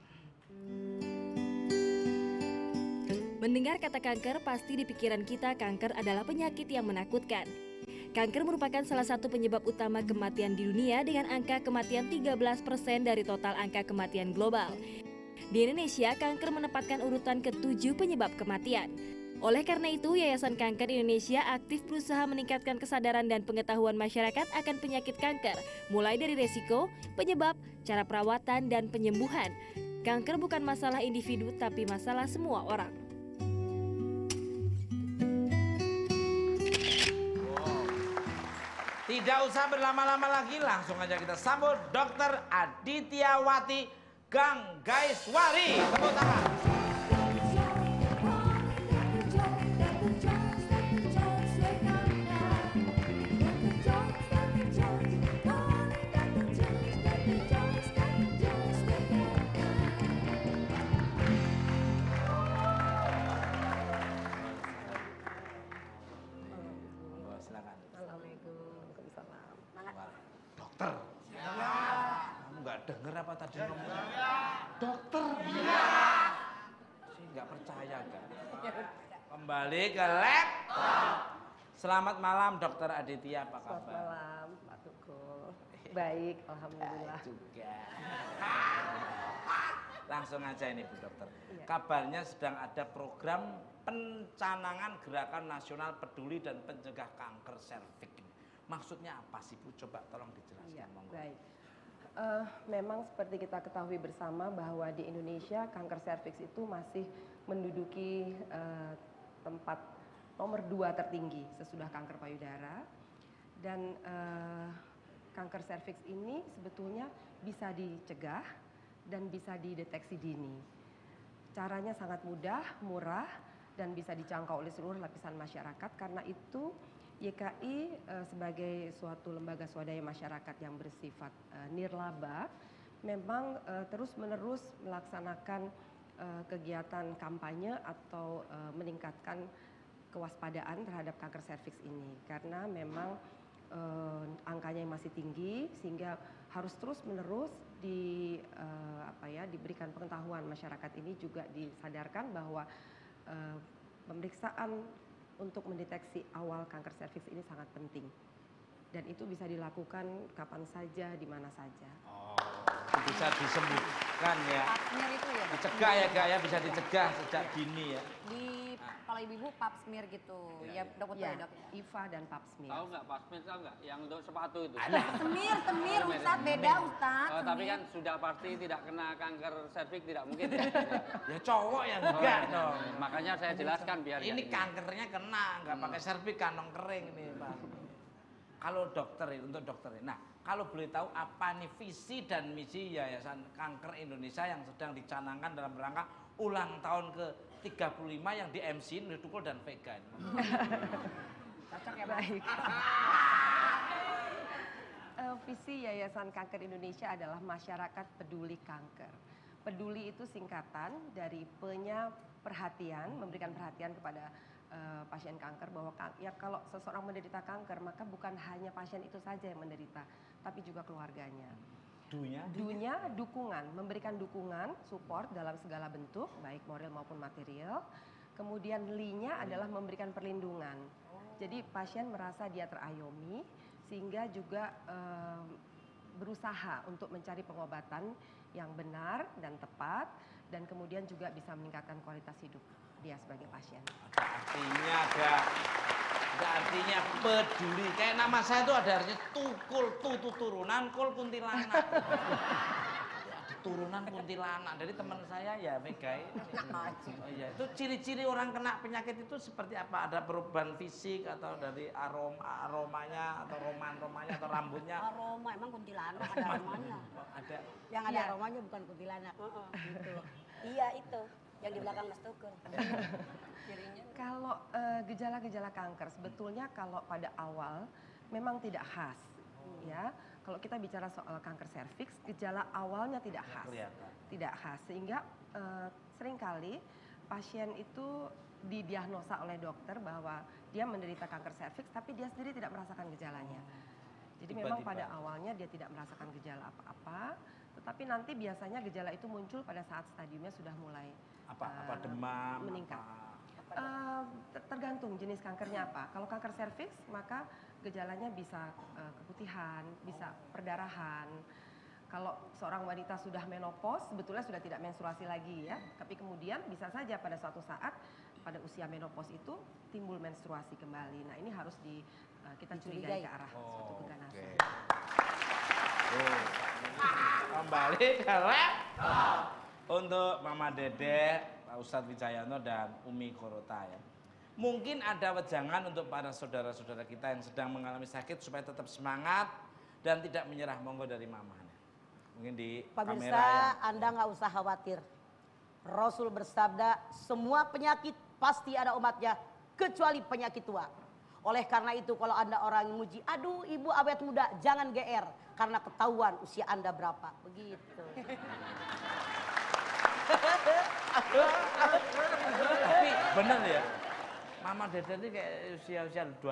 Mendengar kata kanker, pasti di pikiran kita kanker adalah penyakit yang menakutkan. Kanker merupakan salah satu penyebab utama kematian di dunia dengan angka kematian 13% dari total angka kematian global. Di Indonesia, kanker menempatkan urutan ke-7 penyebab kematian. Oleh karena itu, Yayasan Kanker Indonesia aktif berusaha meningkatkan kesadaran dan pengetahuan masyarakat akan penyakit kanker, mulai dari resiko, penyebab, cara perawatan, dan penyembuhan. Kanker bukan masalah individu, tapi masalah semua orang. Tidak usah berlama-lama lagi, langsung aja kita sambut Dr. Adityawati Ganggaiswari. Tepuk tangan. Dokter. Kamu nggak denger apa tadi ngomong? Dokter. Saya nggak percaya kan. Kembali ke lab. Selamat malam Dokter Aditya, apa kabar? Selamat malam Pak Tukul. Baik, alhamdulillah. Juga. Langsung aja ini Bu Dokter. Kabarnya sedang ada program pencanangan Gerakan Nasional Peduli dan Pencegah Kanker Serviks. Maksudnya apa sih Bu? Coba tolong dijelaskan. Iya, baik. Memang seperti kita ketahui bersama bahwa di Indonesia kanker serviks itu masih menduduki tempat nomor 2 tertinggi sesudah kanker payudara. Dan kanker serviks ini sebetulnya bisa dicegah dan bisa dideteksi dini. Caranya sangat mudah, murah, dan bisa dijangkau oleh seluruh lapisan masyarakat. Karena itu YKI sebagai suatu lembaga swadaya masyarakat yang bersifat nirlaba memang terus-menerus melaksanakan kegiatan kampanye atau meningkatkan kewaspadaan terhadap kanker serviks ini, karena memang angkanya masih tinggi sehingga harus terus-menerus diberikan pengetahuan masyarakat ini, juga disadarkan bahwa pemeriksaan untuk mendeteksi awal kanker serviks ini sangat penting, dan itu bisa dilakukan kapan saja, di mana saja. Oh, bisa disembuhkan ya. Pap smear itu ya? Dicegah ya Kak ya, bisa dicegah sejak dini ya. Kalau ibu-ibu pap smear gitu, ya dok betul ya dok? IVA dan pap smear. Tahu nggak pap smear, tahu nggak? Yang untuk sepatu itu. Semir Ustadz, beda Ustadz. Oh, tapi kan sudah pasti tidak kena kanker serviks, tidak mungkin ya. Ya cowok yang enggak dong. Makanya saya jelaskan biar Ini kankernya kena, nggak pakai serviks, kantong kering nih Pak. Kalau dokter ini, untuk dokter ini. Nah, kalau boleh tahu apa nih visi dan misi Yayasan Kanker Indonesia yang sedang dicanangkan dalam rangka ulang tahun ke-35 yang di MC oleh Tukul dan Vega. Cocok ya, baik. Visi Yayasan Kanker Indonesia adalah masyarakat peduli kanker. Peduli itu singkatan dari P-nya perhatian, memberikan perhatian kepada pasien kanker, bahwa ya kalau seseorang menderita kanker maka bukan hanya pasien itu saja yang menderita, tapi juga keluarganya. D-nya dukungan, memberikan dukungan, support dalam segala bentuk, baik moral maupun material. Kemudian L-nya adalah memberikan perlindungan. Jadi pasien merasa dia terayomi, sehingga juga berusaha untuk mencari pengobatan yang benar dan tepat, dan kemudian juga bisa meningkatkan kualitas hidup dia sebagai pasien. Ada artinya peduli. Kayak nama saya itu ada artinya Tukul, tutu turunan, kul kuntilanak. turunan kuntilanak. Jadi teman saya ya Mega ini. Oh iya, itu ciri-ciri orang kena penyakit itu seperti apa? Ada perubahan fisik atau dari aromanya atau roman-romanya atau rambutnya? Aroma, emang kuntilanak ada aromanya. Ada. Yang ada aromanya bukan kuntilanak. Gitu. Iya itu, yang di belakang Mas Tukul. Kalau gejala-gejala kanker sebetulnya kalau pada awal memang tidak khas, ya. Kalau kita bicara soal kanker serviks, gejala awalnya tidak khas, sehingga seringkali pasien itu didiagnosa oleh dokter bahwa dia menderita kanker serviks, tapi dia sendiri tidak merasakan gejalanya. Jadi memang pada awalnya dia tidak merasakan gejala apa-apa, tetapi nanti biasanya gejala itu muncul pada saat stadiumnya sudah mulai apa demam, meningkat. Tergantung jenis kankernya apa. Kalau kanker serviks maka gejalanya bisa keputihan, bisa perdarahan. Kalau seorang wanita sudah menopause, sebetulnya sudah tidak menstruasi lagi ya. Tapi kemudian bisa saja pada suatu saat pada usia menopause itu timbul menstruasi kembali. Nah ini harus kita curigai ke arah suatu keganasan. Kembali ke untuk Mama Dede, Pak Ustadz Wijayanto dan Umi Korota ya. Mungkin ada wejangan untuk para saudara-saudara kita yang sedang mengalami sakit supaya tetap semangat dan tidak menyerah. Monggo dari Mama. Mungkin di kamera Pemirsa, Anda nggak usah khawatir. Rasul bersabda, semua penyakit pasti ada obatnya kecuali penyakit tua. Oleh karena itu kalau Anda orang yang muji, aduh ibu awet muda, jangan GR karena ketahuan usia Anda berapa. Begitu. Tapi bener ya, Mama Dede ini kayak usia 28.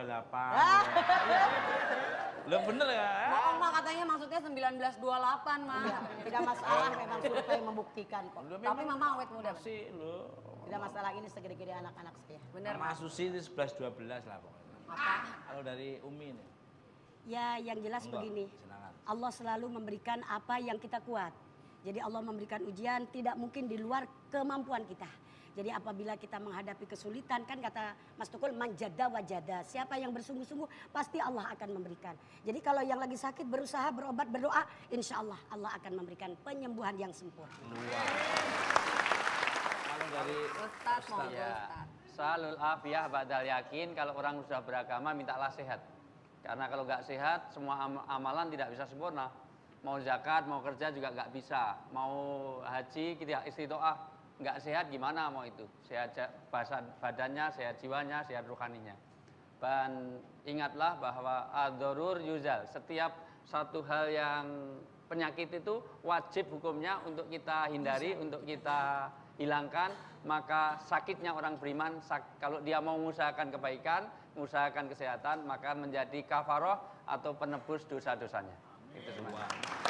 Lo bener ya? Bohong mah katanya maksudnya 1928 mah. Iya, tidak masalah, memang survei membuktikan kok. Tapi Mama awet muda. Masih lo. Tidak masalah, ini segede-gede anak-anak saya. Bener Mama Susi itu 11-12 lah pokoknya. Apa? Kalau dari Umi nih. Ya yang jelas Enggak, begini, silakan. Allah selalu memberikan apa yang kita kuat. Jadi Allah memberikan ujian tidak mungkin di luar kemampuan kita. Jadi apabila kita menghadapi kesulitan, kan kata Mas Tukul, manjada wajada. Siapa yang bersungguh-sungguh pasti Allah akan memberikan. Jadi kalau yang lagi sakit berusaha berobat berdoa, insya Allah Allah akan memberikan penyembuhan yang sempurna. Luar. Kalau dari Ustadz mau Ya, Ustadz. salul afiyah ba'dal yakin, kalau orang sudah beragama mintalah sehat. Karena kalau nggak sehat, semua amalan tidak bisa sempurna. Mau zakat, mau kerja juga nggak bisa. Mau haji, kita istiqoah, nggak sehat gimana mau itu? Sehat badannya, sehat jiwanya, sehat rohaninya. Dan ingatlah bahwa ad-darur yuzal. Setiap satu hal yang penyakit itu wajib hukumnya untuk kita hindari, untuk kita hilangkan. Maka sakitnya orang beriman, kalau dia mau mengusahakan kebaikan, mengusahakan kesehatan, maka menjadi kafaroh atau penebus dosa-dosanya. Itu semua.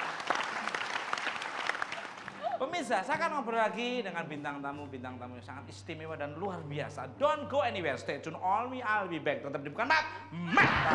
Pemirsa, saya akan ngobrol lagi dengan bintang tamu yang sangat istimewa dan luar biasa. Don't go anywhere, stay tune all me, I'll be back. Tetap di Bukan Mat, mantap.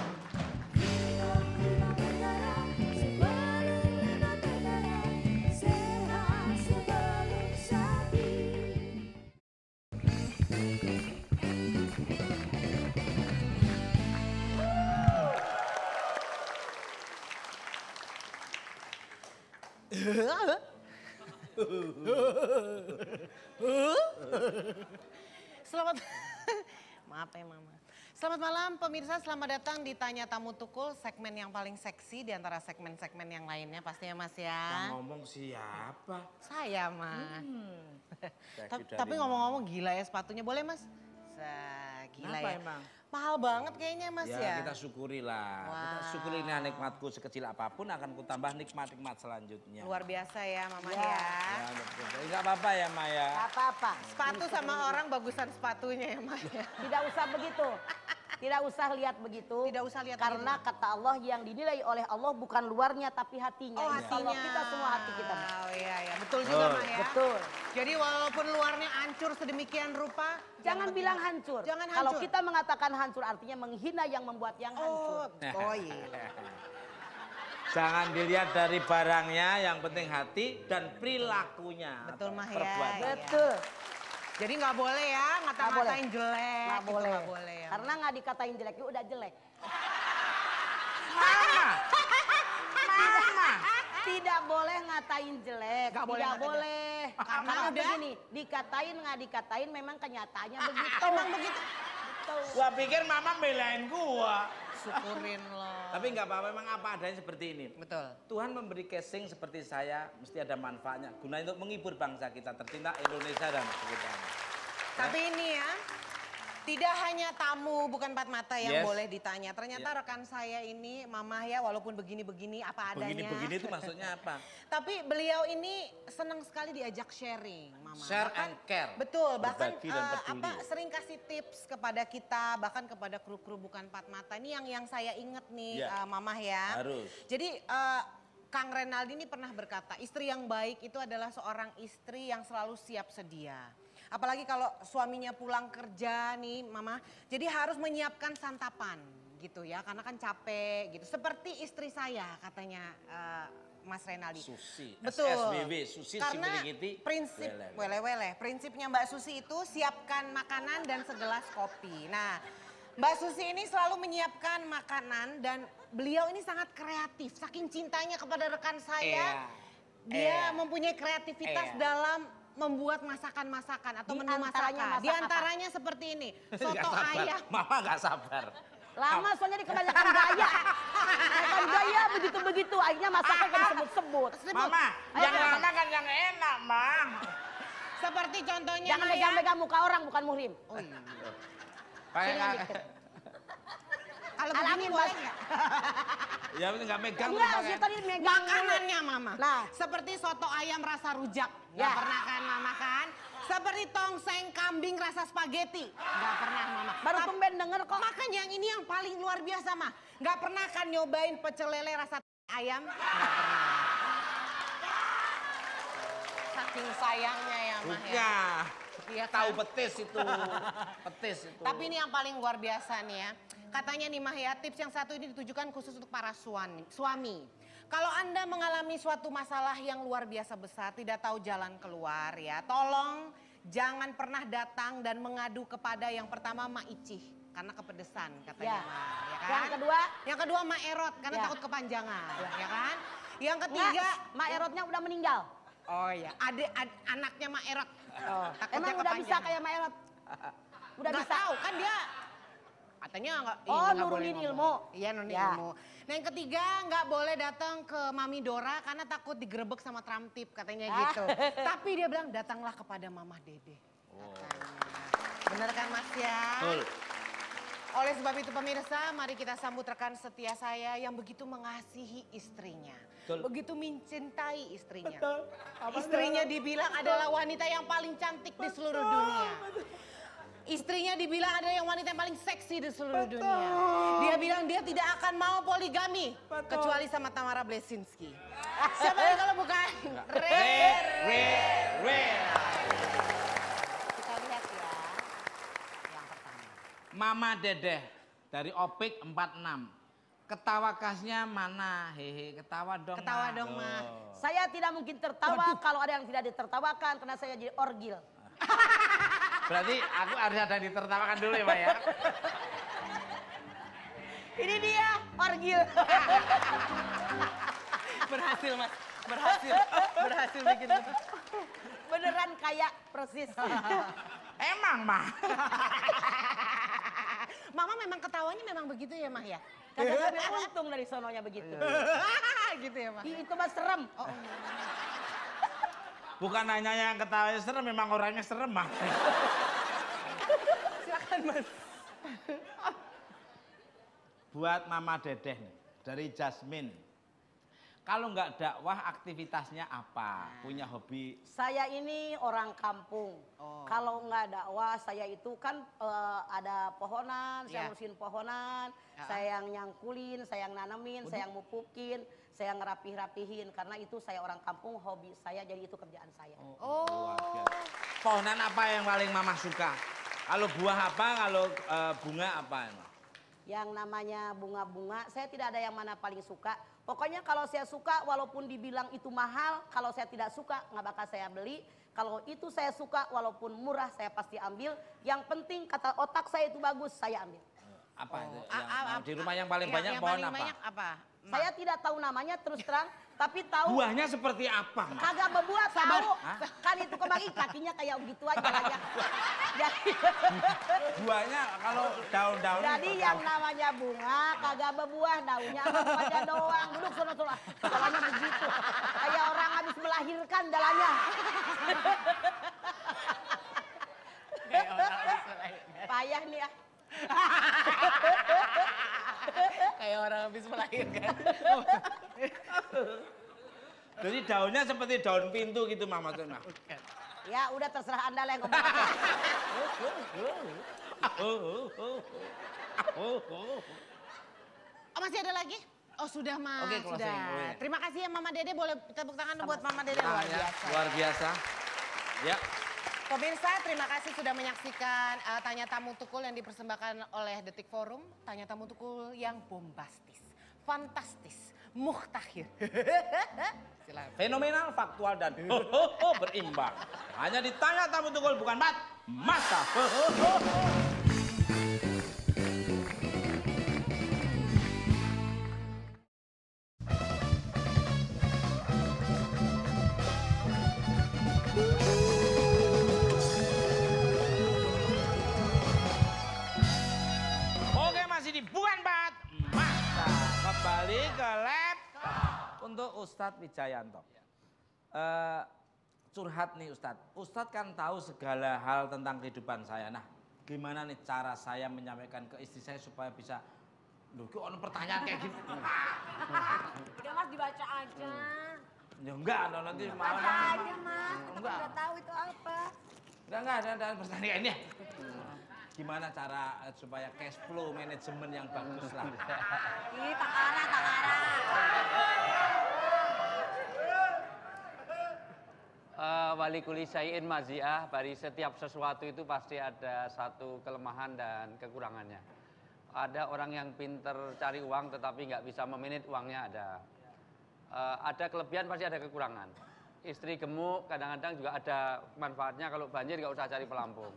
Selamat maaf ya Mama. Selamat malam pemirsa, selamat datang di Tanya Tamu Tukul, segmen yang paling seksi di antara segmen-segmen yang lainnya pastinya Mas ya. Yang ngomong siapa? Saya Mas. Tapi ngomong-ngomong gila ya sepatunya, boleh Mas? Gila Kenapa ya. emang? Mahal banget kayaknya Mas ya. Kita syukurilah. Kita syukurilah nikmatku sekecil apapun akan kutambah nikmat-nikmat selanjutnya. Luar biasa ya Mama ya. Ya, betul. Enggak apa-apa ya Maya. Gak apa-apa. Sepatu sama orang bagusan sepatunya ya Maya. Tidak usah begitu. Tidak usah lihat begitu. Tidak usah lihat karena begitu. kata Allah yang dinilai oleh Allah bukan luarnya tapi hatinya. Oh Insya Allah hatinya. kita semua hati kita. Oh iya ya, betul juga Oh. Mah ya. Betul. Jadi walaupun luarnya hancur sedemikian rupa, Jangan bilang hancur. Jangan Kalau hancur. kita mengatakan hancur artinya menghina yang membuat yang hancur. Oh iya. Jangan dilihat dari barangnya, yang penting hati dan perilakunya. Betul, atau Mah, ya. perbuatan. Betul. Jadi nggak boleh ya ngata-ngatain jelek. Nggak gitu, boleh. nggak boleh ya. Karena nggak dikatain jelek itu udah jelek. Mama. Mama. Tidak boleh ngatain jelek. Nggak boleh Tidak ngatain boleh. Karena udah? begini, dikatain nggak dikatain memang kenyataannya begitu. Emang begitu. Gua pikir mama belain gua. Syukurin loh. Tapi nggak apa-apa, memang apa adanya seperti ini. Betul. Tuhan memberi casing seperti saya, mesti ada manfaatnya. Guna untuk menghibur bangsa kita tercinta Indonesia dan sekitarnya. Tapi ini ya, tidak hanya tamu bukan empat mata yang Yes. boleh ditanya. Ternyata rekan saya ini, Mama ya, walaupun begini-begini apa adanya. Begini-begini itu maksudnya apa? Tapi beliau ini senang sekali diajak sharing, Mama. Share and care. Betul, bahkan Berbagi dan peduli. sering kasih tips kepada kita, bahkan kepada kru-kru bukan empat mata. Ini yang saya inget nih, Ya. Mama ya. Harus. Jadi Kang Renaldi ini pernah berkata, istri yang baik itu adalah seorang istri yang selalu siap sedia. Apalagi kalau suaminya pulang kerja nih Mama, jadi harus menyiapkan santapan gitu ya, karena kan capek gitu. Seperti istri saya katanya Mas Renaldi. Susi, Betul. SSBB, Susi Karena Simbiligiti, prinsip wele. wele-wele, prinsipnya Mbak Susi itu siapkan makanan dan segelas kopi. Nah, Mbak Susi ini selalu menyiapkan makanan dan beliau ini sangat kreatif. Saking cintanya kepada rekan saya, dia mempunyai kreativitas dalam membuat masakan-masakan atau Di menu antaranya masakan. masak Di antaranya seperti ini, Nggak soto sabar. ayam. Mama nggak sabar. Lama soalnya di kebanyakan gaya. Kebanyakan gaya begitu-begitu. Akhirnya masaknya kan disebut-sebut. Mama, yang lama kan yang enak, Mang. Seperti contohnya Jangan Maya. megang-megang muka orang, bukan muhrim. Oh iya. Kayak Sini, Dik. Kalau begini Alamin, boleh Mas. nggak? ya nggak megang. Enggak, pakai. sih tadi megang. Makanannya Mama. Nah. Seperti soto ayam rasa rujak. Nggak Ya. pernah kan Mama kan? Seperti tongseng kambing rasa spaghetti. Nggak pernah Mama. Baru tumben denger kok. Makanya yang ini yang paling luar biasa Mah. Nggak pernah kan nyobain pecel lele rasa ayam? Nggak pernah. Saking sayangnya ya Mah ya. Ya, Iya kan? tahu petis itu. Petis itu. Tapi ini yang paling luar biasa nih ya. Katanya nih Mah ya, tips yang satu ini ditujukan khusus untuk para suami. Kalau Anda mengalami suatu masalah yang luar biasa besar, tidak tahu jalan keluar ya, tolong jangan pernah datang dan mengadu kepada yang pertama Mak Icih. Karena kepedesan katanya Ya. Mah, ya kan? Yang kedua? Yang kedua Mak Erot, karena Ya. takut kepanjangan, ya kan? Yang Enggak, ketiga, Mak Erotnya udah meninggal. oh ya, anaknya Mak Erot. Takutnya Emang udah bisa kepanjangan. kayak Mak Erot? Udah Nggak bisa? tahu kan dia katanya nggak. Oh, nggak nurunin boleh ngomong. ilmu. Iya nurunin Ya. ilmu. Nah yang ketiga nggak boleh datang ke Mami Dora karena takut digerebek sama Tramtip katanya gitu. Tapi dia bilang datanglah kepada Mama Dede. Katanya. Bener kan Mas ya? Betul. Oleh sebab itu pemirsa, mari kita sambut rekan setia saya yang begitu mengasihi istrinya. Betul. Begitu mencintai istrinya. Betul. Istrinya dibilang adalah wanita yang paling cantik di seluruh dunia. Istrinya dibilang adalah yang wanita yang paling seksi di seluruh dunia. Dia bilang dia tidak akan mau poligami. Kecuali sama Tamara Blesinski. Siapa lagi kalau bukan? Re. Kita lihat ya. Yang pertama. Mama Dedeh dari Opik 46. Ketawa khasnya mana? Hehe, ketawa dong. Ketawa Ma. dong, Ma. Loh. Saya tidak mungkin tertawa kalau ada yang tidak ditertawakan karena saya jadi orgil. Berarti aku harus ada yang ditertawakan dulu ya, Pak ya. Ini dia orgil. Berhasil Mas. Berhasil bikin itu. Beneran kayak persis. Emang, Mah. Mama memang ketawanya memang begitu ya Mah ya? Karena kami untung dari sononya begitu. gitu ya Mah? Itu mah serem. Bukan hanya yang ketawanya serem, memang orangnya serem, Mah. Silakan Mas. Buat Mama Dedeh nih, dari Jasmine. Kalau nggak dakwah aktivitasnya apa? Punya hobi? Saya ini orang kampung. Kalau nggak dakwah, saya itu kan ada pohonan, saya Iya. ngurusin pohonan, saya yang nyangkulin, saya yang nanemin, saya yang mupukin, saya yang ngerapih-rapihin. Karena itu saya orang kampung, hobi saya, jadi itu kerjaan saya. Luar biasa. Pohonan apa yang paling Mama suka? Kalau buah apa, kalau bunga apa? Emang? Yang namanya bunga-bunga, saya tidak ada yang mana paling suka. Pokoknya kalau saya suka, walaupun dibilang itu mahal, kalau saya tidak suka, nggak bakal saya beli. Kalau itu saya suka, walaupun murah, saya pasti ambil. Yang penting kata otak saya itu bagus, saya ambil. Apa itu? Yang, di rumah yang paling banyak yang pohon paling apa? banyak apa? Ma. Saya tidak tahu namanya, terus terang. Tapi tahu Buahnya seperti apa, Ma? kagak berbuah tahu. Kan itu kembali kakinya kayak begitu aja aja. Jadi, Buahnya kalau daun-daun. jadi yang namanya bunga kagak berbuah, daunnya aja doang. Duduk sono-sono. Jalannya begitu. Kayak orang habis melahirkan jalannya. Payah nih ya. Kayak orang habis melahirkan. Jadi daunnya seperti daun pintu gitu, Mama maksudnya. Ya udah terserah Anda lah yang ngomong. Oh, masih ada lagi? Oh sudah Mas, Oke, closing. sudah. Boleh. Terima kasih ya Mama Dede, boleh tepuk tangan buat Mama Dede, luar biasa. Luar biasa. Ya. Pemirsa, terima kasih sudah menyaksikan Tanya Tamu Tukul yang dipersembahkan oleh Detik Forum. Tanya Tamu Tukul yang bombastis, fantastis, muhtahir. Silakan. Fenomenal, faktual, dan berimbang. Hanya ditanya Tamu Tukul, bukan mata. Oke, masih di bukan mata. Kembali ke lab untuk Ustadz Wijayanto. Curhat nih Ustadz. Ustadz kan tahu segala hal tentang kehidupan saya. Nah, gimana nih cara saya menyampaikan ke istri saya supaya bisa, loh kok ada pertanyaan kayak gini? Udah Mas dibaca aja. Ya enggak, nanti Baca malah. aja Mas, kita Enggak. udah tahu itu apa. Enggak ada pertanyaan ini. Gimana cara supaya cash flow manajemen yang bagus lah. Ih, takara. Wali kuli syai'in maziah, dari setiap sesuatu itu pasti ada satu kelemahan dan kekurangannya. Ada orang yang pinter cari uang tetapi nggak bisa memanage uangnya ada. Ada kelebihan pasti ada kekurangan. Istri gemuk kadang-kadang juga ada manfaatnya, kalau banjir nggak usah cari pelampung.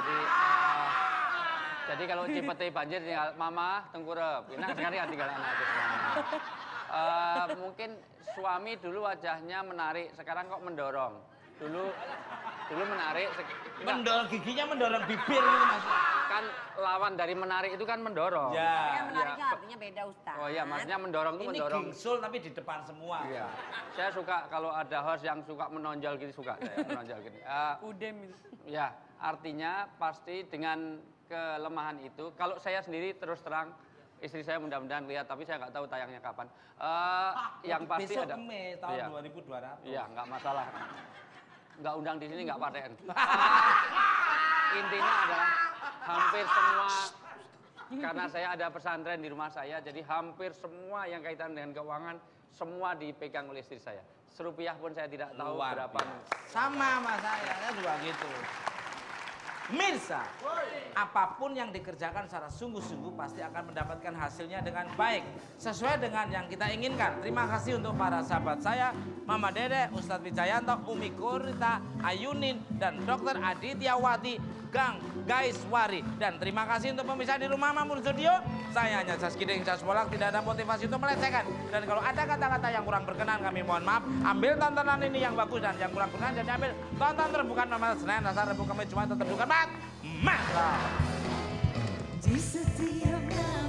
Jadi kalau cipete banjir tinggal mama tengkurep, enak sekali kan tinggal anak itu. Mungkin suami dulu wajahnya menarik, sekarang kok mendorong. Dulu menarik, Mendorong giginya, mendorong bibir gitu Mas. kan lawan dari menarik itu kan mendorong. Ya. Yang menariknya artinya beda Ustaz. Oh iya, maksudnya mendorong itu Ini mendorong. gingsul tapi di depan semua. Iya. Saya suka kalau ada host yang suka menonjol gitu, suka saya menonjol gini. Udem itu. Ya, artinya pasti dengan kelemahan itu, kalau saya sendiri terus terang, istri saya mudah-mudahan lihat, tapi saya nggak tahu tayangnya kapan. Yang pasti Besok ada. Mei tahun Iya. 2200. Iya, nggak masalah. Nggak undang di sini, nggak paten. Intinya adalah hampir semua, karena saya ada pesantren di rumah saya, jadi hampir semua yang kaitan dengan keuangan, semua dipegang oleh istri saya. Serupiah pun saya tidak tahu Luar berapa. biasa. Sama mas saya juga gitu. Mirsa, apapun yang dikerjakan secara sungguh-sungguh pasti akan mendapatkan hasilnya dengan baik, sesuai dengan yang kita inginkan. Terima kasih untuk para sahabat saya, Mama Dede, Ustadz Wijayanto, Umi Kurita, Ayunin, dan Dr. Adityawati Gang Gaiswari. Dan terima kasih untuk pemirsa di rumah Mamun Studio. Saya hanya Saskiding Jasbolak, tidak ada motivasi untuk melecehkan. Dan kalau ada kata-kata yang kurang berkenan, kami mohon maaf. Ambil tontonan ini yang bagus dan yang kurang berkenan, jadi ambil tonton terbuka normal Senin, Selasa, Rabu, Kamis, Jumat, tetap bukan mata. Di setiap